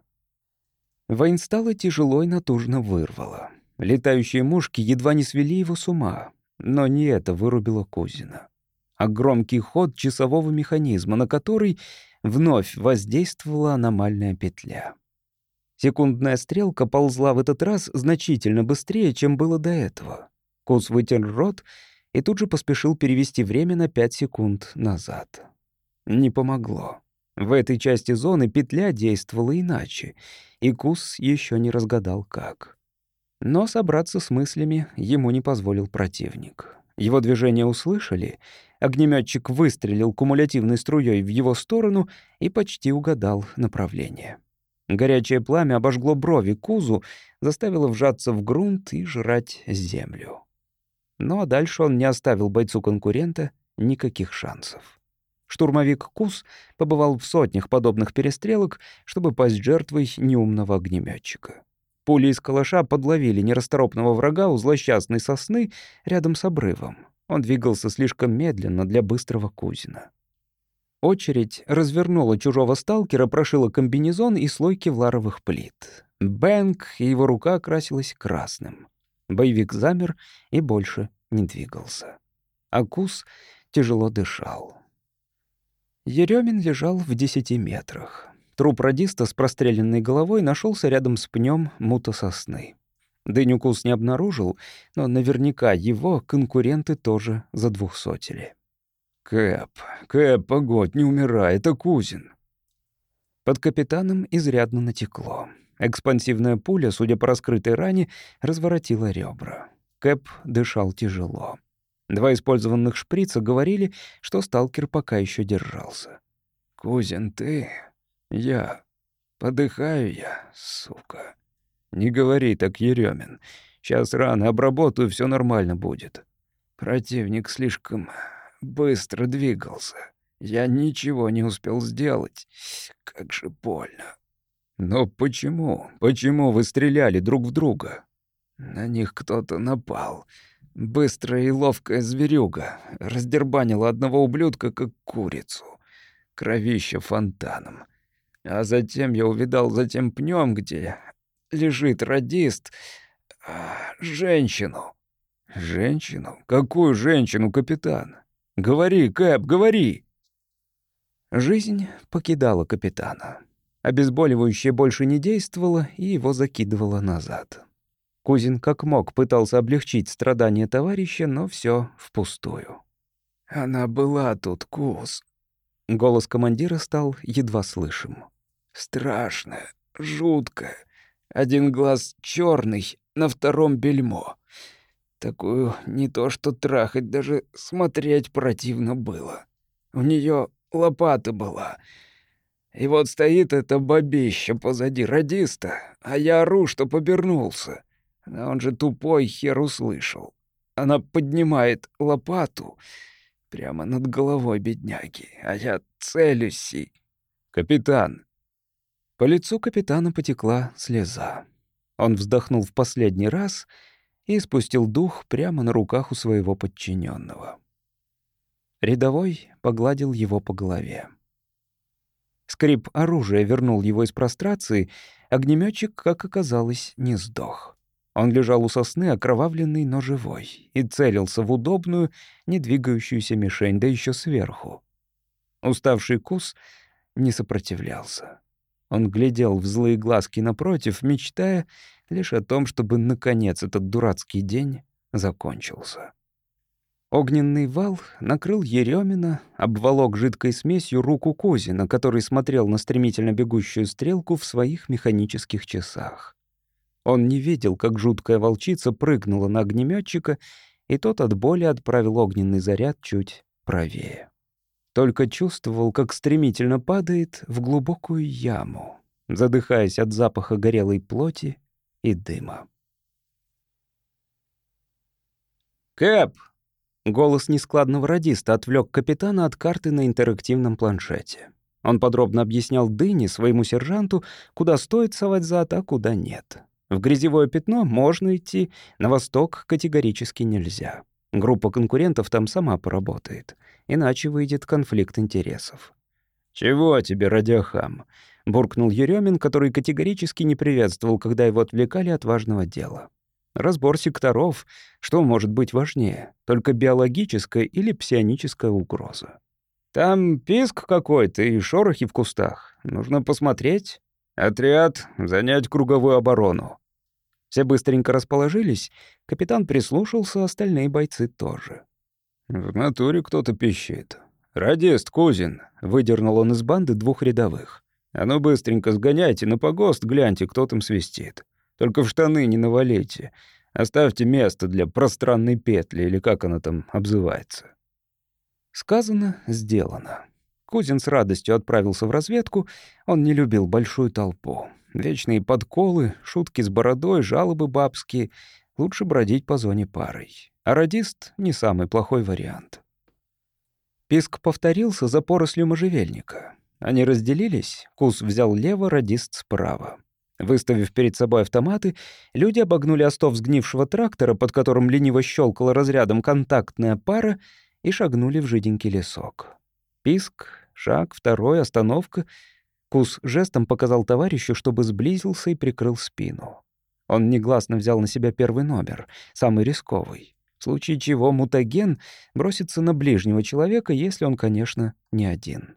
Воинстала тяжело и натужно вырвало. Летающие мушки едва не свели его с ума, но не это вырубило Кузина, а громкий ход часового механизма, на который вновь воздействовала аномальная петля. Секундная стрелка ползла в этот раз значительно быстрее, чем было до этого. Куз вытер рот и тут же поспешил перевести время на 5 секунд назад. Не помогло. В этой части зоны петля действовала иначе, и Куз еще не разгадал, как. Но собраться с мыслями ему не позволил противник. Его движение услышали, огнеметчик выстрелил кумулятивной струей в его сторону и почти угадал направление. Горячее пламя обожгло брови Кузу, заставило вжаться в грунт и жрать землю. Но дальше он не оставил бойцу-конкурента никаких шансов. Штурмовик Куз побывал в сотнях подобных перестрелок, чтобы пасть жертвой неумного огнеметчика. Пули из калаша подловили нерасторопного врага у злосчастной сосны рядом с обрывом. Он двигался слишком медленно для быстрого Кузина. Очередь развернула чужого сталкера, прошила комбинезон и слой кевларовых плит. Бэнг, и его рука окрасилась красным. Боевик замер и больше не двигался. А Куз тяжело дышал. Еремин лежал в 10 метрах. Труп радиста с простреленной головой нашелся рядом с пнем мута-сосны. Дыню Куз не обнаружил, но наверняка его конкуренты тоже задвухсотили. «Кэп, погодь, не умирай, это Кузин». Под капитаном изрядно натекло. Экспансивная пуля, судя по раскрытой ране, разворотила ребра. Кэп дышал тяжело. 2 использованных шприца говорили, что сталкер пока еще держался. «Кузин, ты? Я. Подыхаю я, сука». «Не говори так, Еремин. Сейчас рано обработаю, все нормально будет». Противник слишком быстро двигался. Я ничего не успел сделать. Как же больно. Но почему? Почему вы стреляли друг в друга? На них кто-то напал. Быстрая и ловкая зверюга раздербанила одного ублюдка, как курицу. Кровища фонтаном. А затем я увидал за тем пнём, где лежит радист, женщину. Женщину? Какую женщину, капитан? Говори, Кэп, говори. Жизнь покидала капитана. Обезболивающее больше не действовало, и его закидывало назад. Кузин как мог пытался облегчить страдания товарища, но все впустую. «Она была тут, Куз». Голос командира стал едва слышим. «Страшная, жуткая. Один глаз черный, на втором бельмо. Такую не то что трахать, даже смотреть противно было. У нее лопата была. И вот стоит эта бабища позади радиста, а я ору, что побернулся. А он же тупой, хер услышал. Она поднимает лопату прямо над головой бедняги, а я целюсь и... «Капитан!» По лицу капитана потекла слеза. Он вздохнул в последний раз и спустил дух прямо на руках у своего подчиненного. Рядовой погладил его по голове. Скрип оружия вернул его из прострации, огнеметчик, как оказалось, не сдох. Он лежал у сосны, окровавленный, но живой, и целился в удобную, не двигающуюся мишень, да еще сверху. Уставший Кус не сопротивлялся. Он глядел в злые глазки напротив, мечтая лишь о том, чтобы, наконец, этот дурацкий день закончился. Огненный вал накрыл Еремина, обволок жидкой смесью руку Кузина, который смотрел на стремительно бегущую стрелку в своих механических часах. Он не видел, как жуткая волчица прыгнула на огнеметчика, и тот от боли отправил огненный заряд чуть правее. Только чувствовал, как стремительно падает в глубокую яму, задыхаясь от запаха горелой плоти и дыма. «Кэп!» — голос нескладного радиста отвлек капитана от карты на интерактивном планшете. Он подробно объяснял Дыне, своему сержанту, куда стоит совать зад, а куда нет. В грязевое пятно можно идти, на восток категорически нельзя. Группа конкурентов там сама поработает, иначе выйдет конфликт интересов. «Чего тебе, радиохам?» — буркнул Еремин, который категорически не приветствовал, когда его отвлекали от важного дела. Разбор секторов, что может быть важнее, только биологическая или псионическая угроза. «Там писк какой-то и шорохи в кустах. Нужно посмотреть. Отряд, занять круговую оборону». Все быстренько расположились, капитан прислушался, остальные бойцы тоже. «В натуре кто-то пищит. Радист, Кузин», — выдернул он из банды двух рядовых. «А ну быстренько сгоняйте на погост, гляньте, кто там свистит. Только в штаны не навалите. Оставьте место для пространной петли, или как она там обзывается». Сказано, сделано. Кузин с радостью отправился в разведку, он не любил большую толпу. Вечные подколы, шутки с бородой, жалобы бабские. Лучше бродить по зоне парой. А радист — не самый плохой вариант. Писк повторился за порослью можжевельника. Они разделились, Куз взял лево, радист справа. Выставив перед собой автоматы, люди обогнули остов сгнившего трактора, под которым лениво щелкала разрядом контактная пара, и шагнули в жиденький лесок. Писк, шаг, второй, остановка. Куз жестом показал товарищу, чтобы сблизился и прикрыл спину. Он негласно взял на себя первый номер, самый рисковый. В случае чего мутаген бросится на ближнего человека, если он, конечно, не один.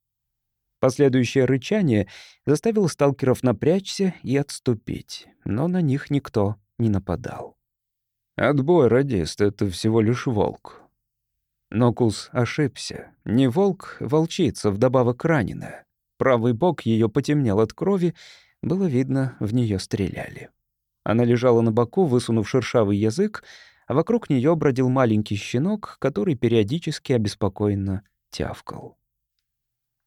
Последующее рычание заставило сталкеров напрячься и отступить, но на них никто не нападал. «Отбой, радист, это всего лишь волк». Но Куз ошибся. Не волк, волчица, вдобавок раненая. Правый бок ее потемнел от крови, было видно, в нее стреляли. Она лежала на боку, высунув шершавый язык, а вокруг нее бродил маленький щенок, который периодически обеспокоенно тявкал.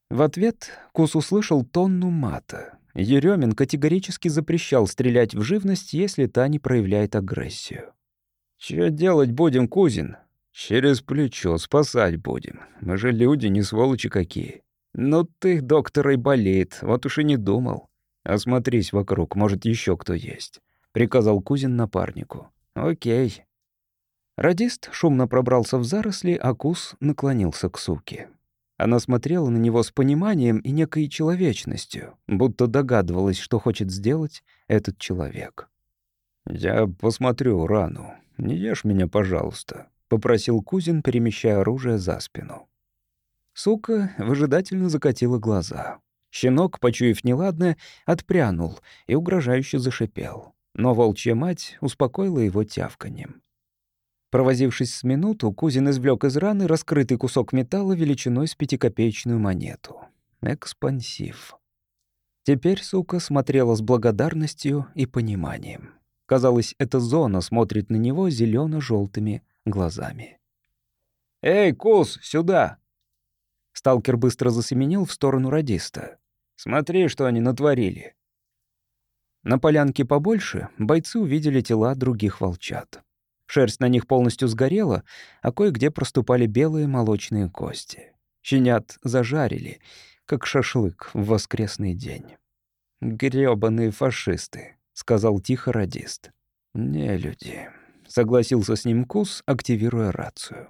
В ответ Кус услышал тонну мата. Еремин категорически запрещал стрелять в живность, если та не проявляет агрессию. «Чё делать будем, кузин?» «Через плечо спасать будем. Мы же люди, не сволочи какие». «Ну ты, доктор, и болит, вот уж и не думал. Осмотрись вокруг, может, еще кто есть», — приказал кузин напарнику. «Окей». Радист шумно пробрался в заросли, а Кус наклонился к суке. Она смотрела на него с пониманием и некой человечностью, будто догадывалась, что хочет сделать этот человек. «Я посмотрю рану. Не ешь меня, пожалуйста», — попросил кузин, перемещая оружие за спину. Сука выжидательно закатила глаза. Щенок, почуяв неладное, отпрянул и угрожающе зашипел. Но волчья мать успокоила его тявканьем. Провозившись с минуту, кузин извлек из раны раскрытый кусок металла величиной с 5-копеечную монету. Экспансив. Теперь сука смотрела с благодарностью и пониманием. Казалось, эта зона смотрит на него зелено-желтыми глазами. «Эй, Кус, сюда!» Сталкер быстро засеменил в сторону радиста. «Смотри, что они натворили». На полянке побольше бойцы увидели тела других волчат. Шерсть на них полностью сгорела, а кое-где проступали белые молочные кости. Щенят зажарили, как шашлык в воскресный день. «Грёбаные фашисты», — сказал тихо радист. «Не люди», — согласился с ним Кус, активируя рацию.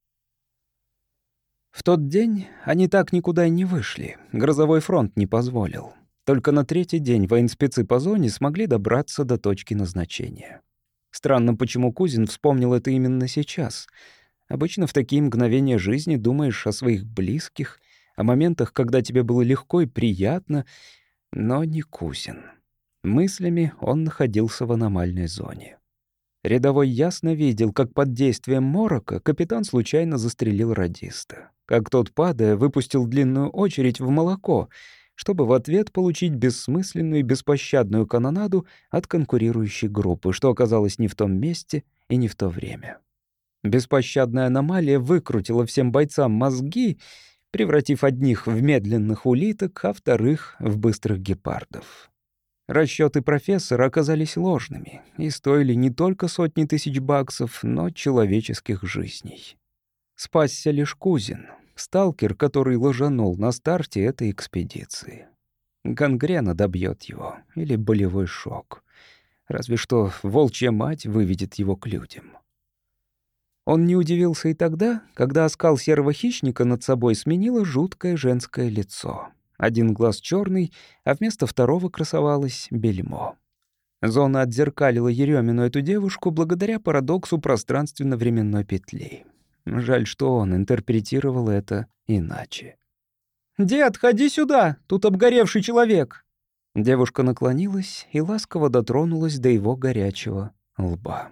В тот день они так никуда и не вышли. Грозовой фронт не позволил. Только на третий день военспецы по зоне смогли добраться до точки назначения. Странно, почему кузин вспомнил это именно сейчас. Обычно в такие мгновения жизни думаешь о своих близких, о моментах, когда тебе было легко и приятно, но не кузин. Мыслями он находился в аномальной зоне. Рядовой ясно видел, как под действием морока капитан случайно застрелил радиста. Как тот, падая, выпустил длинную очередь в молоко, чтобы в ответ получить бессмысленную и беспощадную канонаду от конкурирующей группы, что оказалось не в том месте и не в то время. Беспощадная аномалия выкрутила всем бойцам мозги, превратив одних в медленных улиток, а вторых — в быстрых гепардов. Расчёты профессора оказались ложными и стоили не только сотни тысяч баксов, но человеческих жизней. Спасся лишь кузин, сталкер, который ложанул на старте этой экспедиции. Гангрена добьёт его или болевой шок. Разве что волчья мать выведет его к людям. Он не удивился и тогда, когда оскал серого хищника над собой сменило жуткое женское лицо. Один глаз чёрный, а вместо второго красовалось бельмо. Зона отзеркалила Еремину эту девушку благодаря парадоксу пространственно-временной петли. Жаль, что он интерпретировал это иначе. «Дед, ходи сюда! Тут обгоревший человек!» Девушка наклонилась и ласково дотронулась до его горячего лба.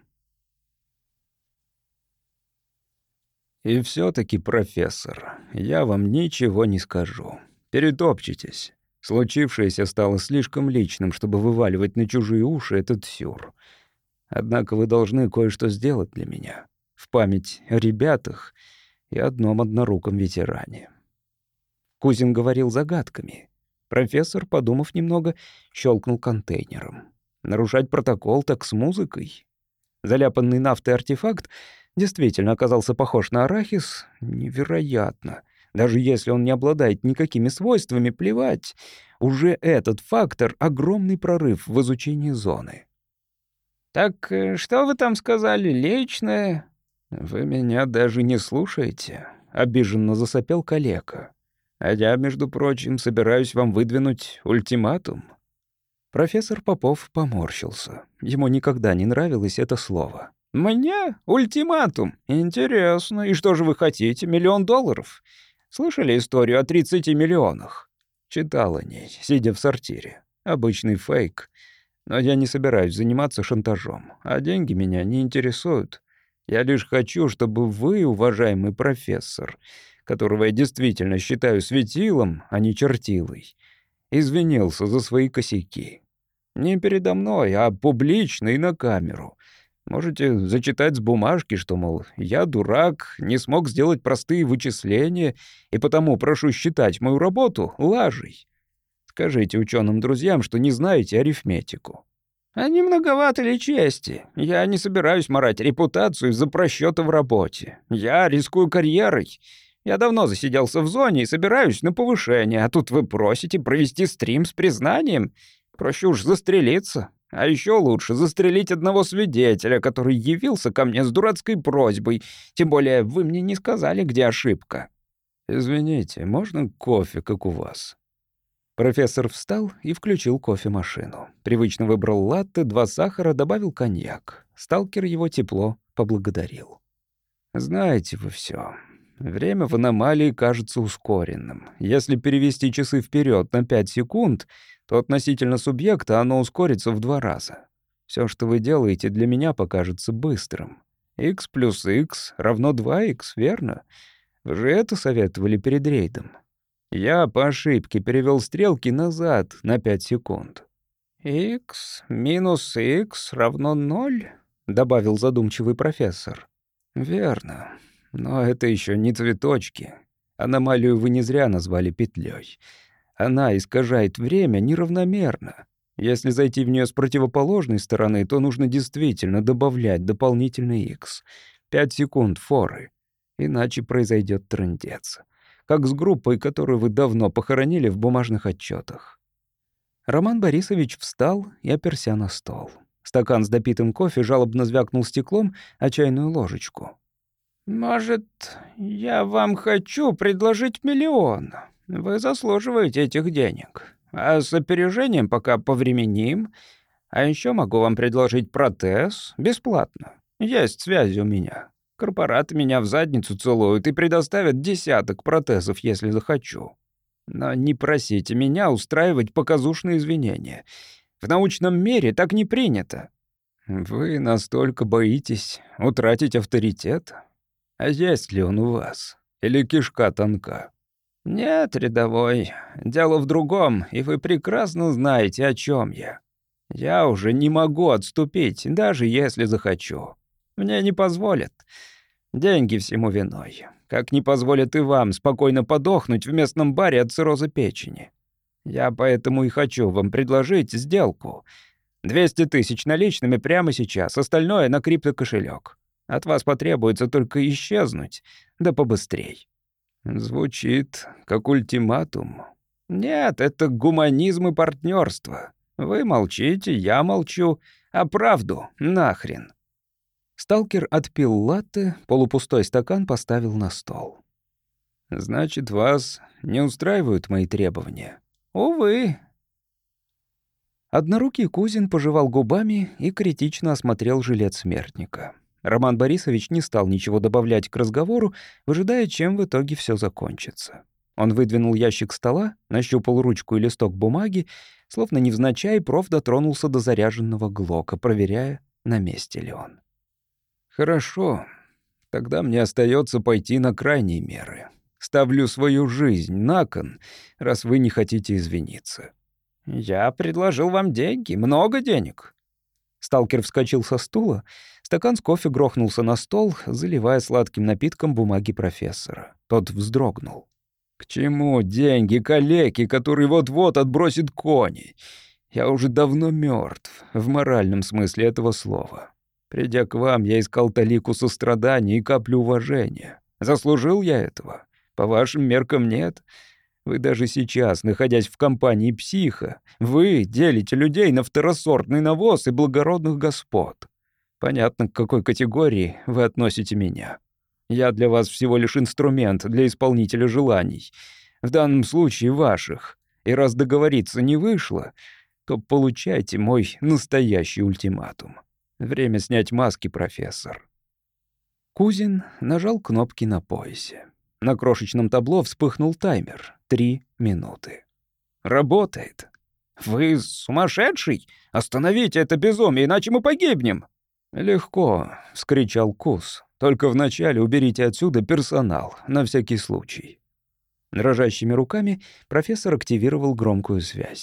«И всё-таки, профессор, я вам ничего не скажу. Перетопчетесь. Случившееся стало слишком личным, чтобы вываливать на чужие уши этот сюр. Однако вы должны кое-что сделать для меня. В память о ребятах и одном одноруком ветеране». Кузин говорил загадками. Профессор, подумав немного, щелкнул контейнером. Нарушать протокол так с музыкой. Заляпанный нафтой артефакт действительно оказался похож на арахис. Невероятно. Даже если он не обладает никакими свойствами, плевать. Уже этот фактор — огромный прорыв в изучении зоны. «Так что вы там сказали, личное?» «Вы меня даже не слушаете», — обиженно засопел калека. «А я, между прочим, собираюсь вам выдвинуть ультиматум». Профессор Попов поморщился. Ему никогда не нравилось это слово. «Мне? Ультиматум? Интересно. И что же вы хотите? $1 миллион? Слышали историю о 30 миллионах?» Читал о ней, сидя в сортире. Обычный фейк. Но я не собираюсь заниматься шантажом, а деньги меня не интересуют. Я лишь хочу, чтобы вы, уважаемый профессор, которого я действительно считаю светилом, а не чертилой, извинился за свои косяки. Не передо мной, а публично и на камеру. Можете зачитать с бумажки, что, мол, я дурак, не смог сделать простые вычисления, и потому прошу считать мою работу лажей. Скажите ученым-друзьям, что не знаете арифметику. А не многовато ли чести? Я не собираюсь марать репутацию из-за просчета в работе. Я рискую карьерой. Я давно засиделся в зоне и собираюсь на повышение, а тут вы просите провести стрим с признанием. Проще уж застрелиться. А еще лучше застрелить одного свидетеля, который явился ко мне с дурацкой просьбой. Тем более вы мне не сказали, где ошибка. Извините, можно кофе, как у вас? Профессор встал и включил кофемашину. Привычно выбрал латте, 2 сахара, добавил коньяк. Сталкер его тепло поблагодарил. «Знаете вы все. Время в аномалии кажется ускоренным. Если перевести часы вперед на 5 секунд, то относительно субъекта оно ускорится в 2 раза. Все, что вы делаете, для меня покажется быстрым. X плюс X равно 2X, верно? Вы же это советовали перед рейдом. Я по ошибке перевел стрелки назад на 5 секунд. X минус X равно 0, добавил задумчивый профессор. Верно. Но это еще не цветочки. Аномалию вы не зря назвали петлей. Она искажает время неравномерно. Если зайти в нее с противоположной стороны, то нужно действительно добавлять дополнительный X. 5 секунд форы. Иначе произойдет трындец. Как с группой, которую вы давно похоронили в бумажных отчетах. Роман Борисович встал и оперся на стол. Стакан с допитым кофе жалобно звякнул стеклом о чайную ложечку. «Может, я вам хочу предложить 1 миллион? Вы заслуживаете этих денег. А с опережением пока повременим. А еще могу вам предложить протез бесплатно. Есть связи у меня. Корпораты меня в задницу целуют и предоставят десяток протезов, если захочу. Но не просите меня устраивать показушные извинения. В научном мире так не принято». «Вы настолько боитесь утратить авторитет? А есть ли он у вас? Или кишка тонка?» «Нет, рядовой, дело в другом, и вы прекрасно знаете, о чем я. Я уже не могу отступить, даже если захочу. Мне не позволят. Деньги всему виной. Как не позволят и вам спокойно подохнуть в местном баре от цирроза печени. Я поэтому и хочу вам предложить сделку. 200 тысяч наличными прямо сейчас, остальное на криптокошелек. От вас потребуется только исчезнуть, да побыстрей». Звучит как ультиматум. Нет, это гуманизм и партнерство. Вы молчите, я молчу, а правду нахрен. Сталкер отпил латте, полупустой стакан поставил на стол. «Значит, вас не устраивают мои требования?» «Увы». Однорукий Кузин пожевал губами и критично осмотрел жилет смертника. Роман Борисович не стал ничего добавлять к разговору, выжидая, чем в итоге все закончится. Он выдвинул ящик стола, нащупал ручку и листок бумаги, словно невзначай проф дотронулся до заряженного глока, проверяя, на месте ли он. «Хорошо, тогда мне остается пойти на крайние меры. Ставлю свою жизнь на кон, раз вы не хотите извиниться». «Я предложил вам деньги, много денег». Сталкер вскочил со стула, стакан с кофе грохнулся на стол, заливая сладким напитком бумаги профессора. Тот вздрогнул. «К чему деньги калеки, который вот-вот отбросит кони? Я уже давно мертв, в моральном смысле этого слова. Придя к вам, я искал талику сострадания и каплю уважения. Заслужил я этого? По вашим меркам нет. Вы даже сейчас, находясь в компании психа, вы делите людей на второсортный навоз и благородных господ. Понятно, к какой категории вы относите меня. Я для вас всего лишь инструмент для исполнителя желаний, в данном случае ваших. И раз договориться не вышло, то получайте мой настоящий ультиматум. Время снять маски, профессор». Кузин нажал кнопки на поясе. На крошечном табло вспыхнул таймер. 3 минуты. «Работает». «Вы сумасшедший? Остановите это безумие, иначе мы погибнем!» «Легко», — вскричал Куз. «Только вначале уберите отсюда персонал, на всякий случай». Дрожащими руками профессор активировал громкую связь.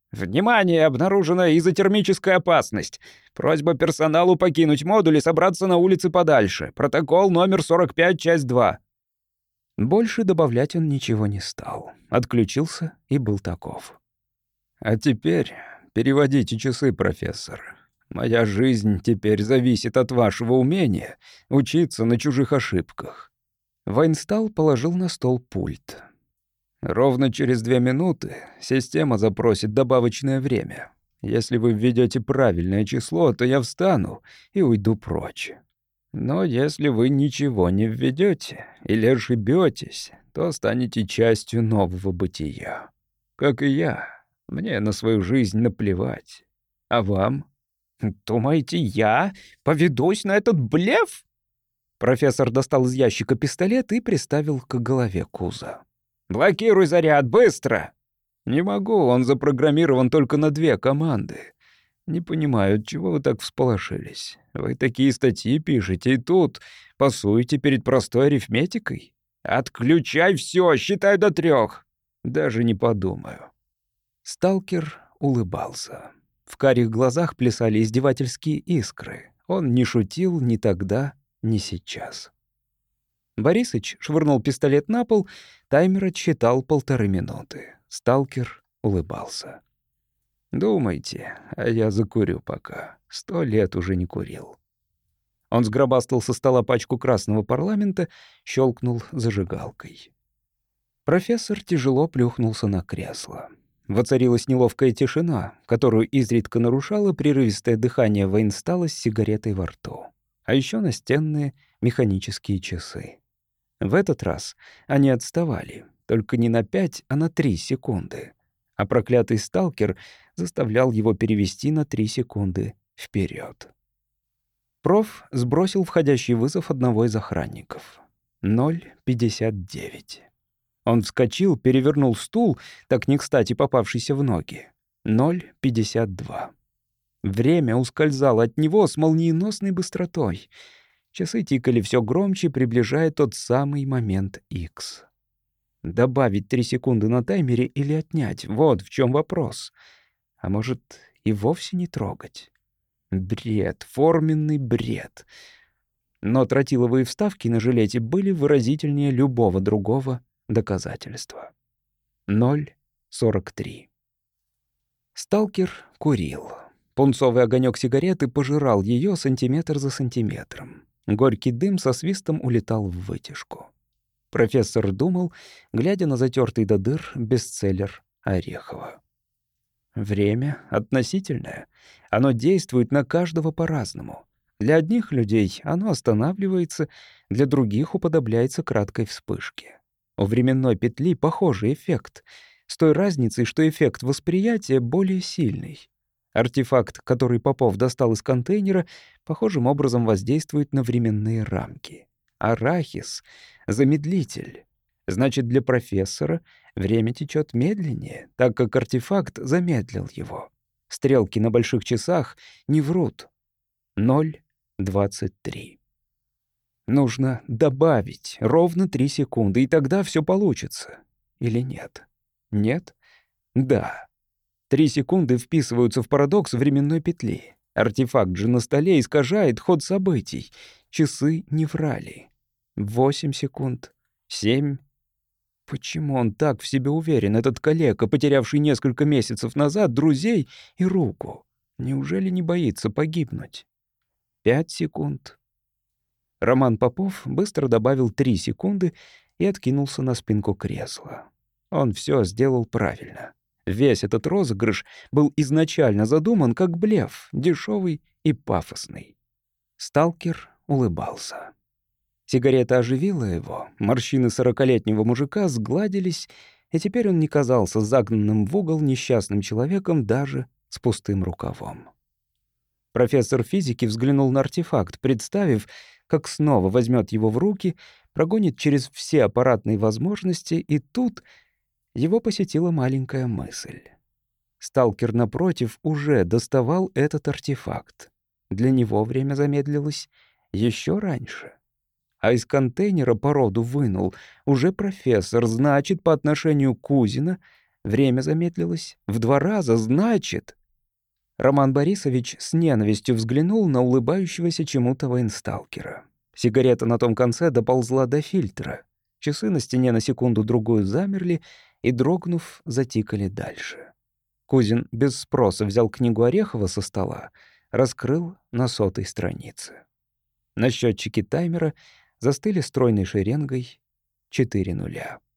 «Внимание! Обнаружена изотермическая опасность. Просьба персоналу покинуть модуль и собраться на улице подальше. Протокол номер 45, часть 2». Больше добавлять он ничего не стал. Отключился и был таков. «А теперь переводите часы, профессор. Моя жизнь теперь зависит от вашего умения учиться на чужих ошибках». Вайнстал положил на стол пульт. «Ровно через 2 минуты система запросит добавочное время. Если вы введете правильное число, то я встану и уйду прочь. Но если вы ничего не введете или ошибетесь, то станете частью нового бытия. Как и я, мне на свою жизнь наплевать. А вам?» «Думаете, я поведусь на этот блеф?» Профессор достал из ящика пистолет и приставил к голове Куза. «Блокируй заряд, быстро!» «Не могу, он запрограммирован только на 2 команды. Не понимаю, чего вы так всполошились. Вы такие статьи пишете, и тут пасуете перед простой арифметикой. Отключай все, считай до 3. Даже не подумаю». Сталкер улыбался. В карих глазах плясали издевательские искры. Он не шутил ни тогда, ни сейчас. Борисыч швырнул пистолет на пол, таймер отсчитал 1,5 минуты. Сталкер улыбался. «Думайте, а я закурю пока. 100 лет уже не курил». Он сгробастал со стола пачку красного парламента, щелкнул зажигалкой. Профессор тяжело плюхнулся на кресло. Воцарилась неловкая тишина, которую изредка нарушало прерывистое дыхание Вайнстала с сигаретой во рту. А еще настенные механические часы. В этот раз они отставали, только не на 5, а на 3 секунды. А проклятый сталкер заставлял его перевести на 3 секунды вперед. Проф сбросил входящий вызов одного из охранников. 0:59. Он вскочил, перевернул стул, так не кстати попавшийся в ноги. 0:52. Время ускользало от него с молниеносной быстротой. Часы тикали все громче, приближая тот самый момент X. Добавить 3 секунды на таймере или отнять — вот в чем вопрос. А может, и вовсе не трогать? Бред, форменный бред. Но тротиловые вставки на жилете были выразительнее любого другого доказательства. 0:43. Сталкер курил. Пунцовый огонек сигареты пожирал ее сантиметр за сантиметром. Горький дым со свистом улетал в вытяжку. Профессор думал, глядя на затертый до дыр бестселлер Орехова. Время относительное. Оно действует на каждого по-разному. Для одних людей оно останавливается, для других уподобляется краткой вспышке. У временной петли похожий эффект, с той разницей, что эффект восприятия более сильный. Артефакт, который Попов достал из контейнера, похожим образом воздействует на временные рамки. Арахис — замедлитель. Значит, для профессора время течет медленнее, так как артефакт замедлил его. Стрелки на больших часах не врут. 0:23. Нужно добавить ровно 3 секунды, и тогда все получится. Или нет? Нет? Да. 3 секунды вписываются в парадокс временной петли. Артефакт же на столе искажает ход событий. Часы не врали. 8 секунд. 7. Почему он так в себе уверен, этот калека, потерявший несколько месяцев назад друзей и руку? Неужели не боится погибнуть? 5 секунд. Роман Попов быстро добавил 3 секунды и откинулся на спинку кресла. Он все сделал правильно. Весь этот розыгрыш был изначально задуман как блеф, дешевый и пафосный. Сталкер улыбался. Сигарета оживила его, морщины 40-летнего мужика сгладились, и теперь он не казался загнанным в угол несчастным человеком даже с пустым рукавом. Профессор физики взглянул на артефакт, представив, как снова возьмет его в руки, прогонит через все аппаратные возможности, и тут его посетила маленькая мысль. Сталкер, напротив, уже доставал этот артефакт. Для него время замедлилось еще раньше. А из контейнера породу вынул уже профессор, значит, по отношению к Кузина Время замедлилось в 2 раза, значит... Роман Борисович с ненавистью взглянул на улыбающегося чему-то военсталкера. Сигарета на том конце доползла до фильтра. Часы на стене на секунду-другую замерли и, дрогнув, затикали дальше. Кузин без спроса взял книгу Орехова со стола, раскрыл на 100-й странице. На счётчике таймера застыли стройной шеренгой 4 нуля.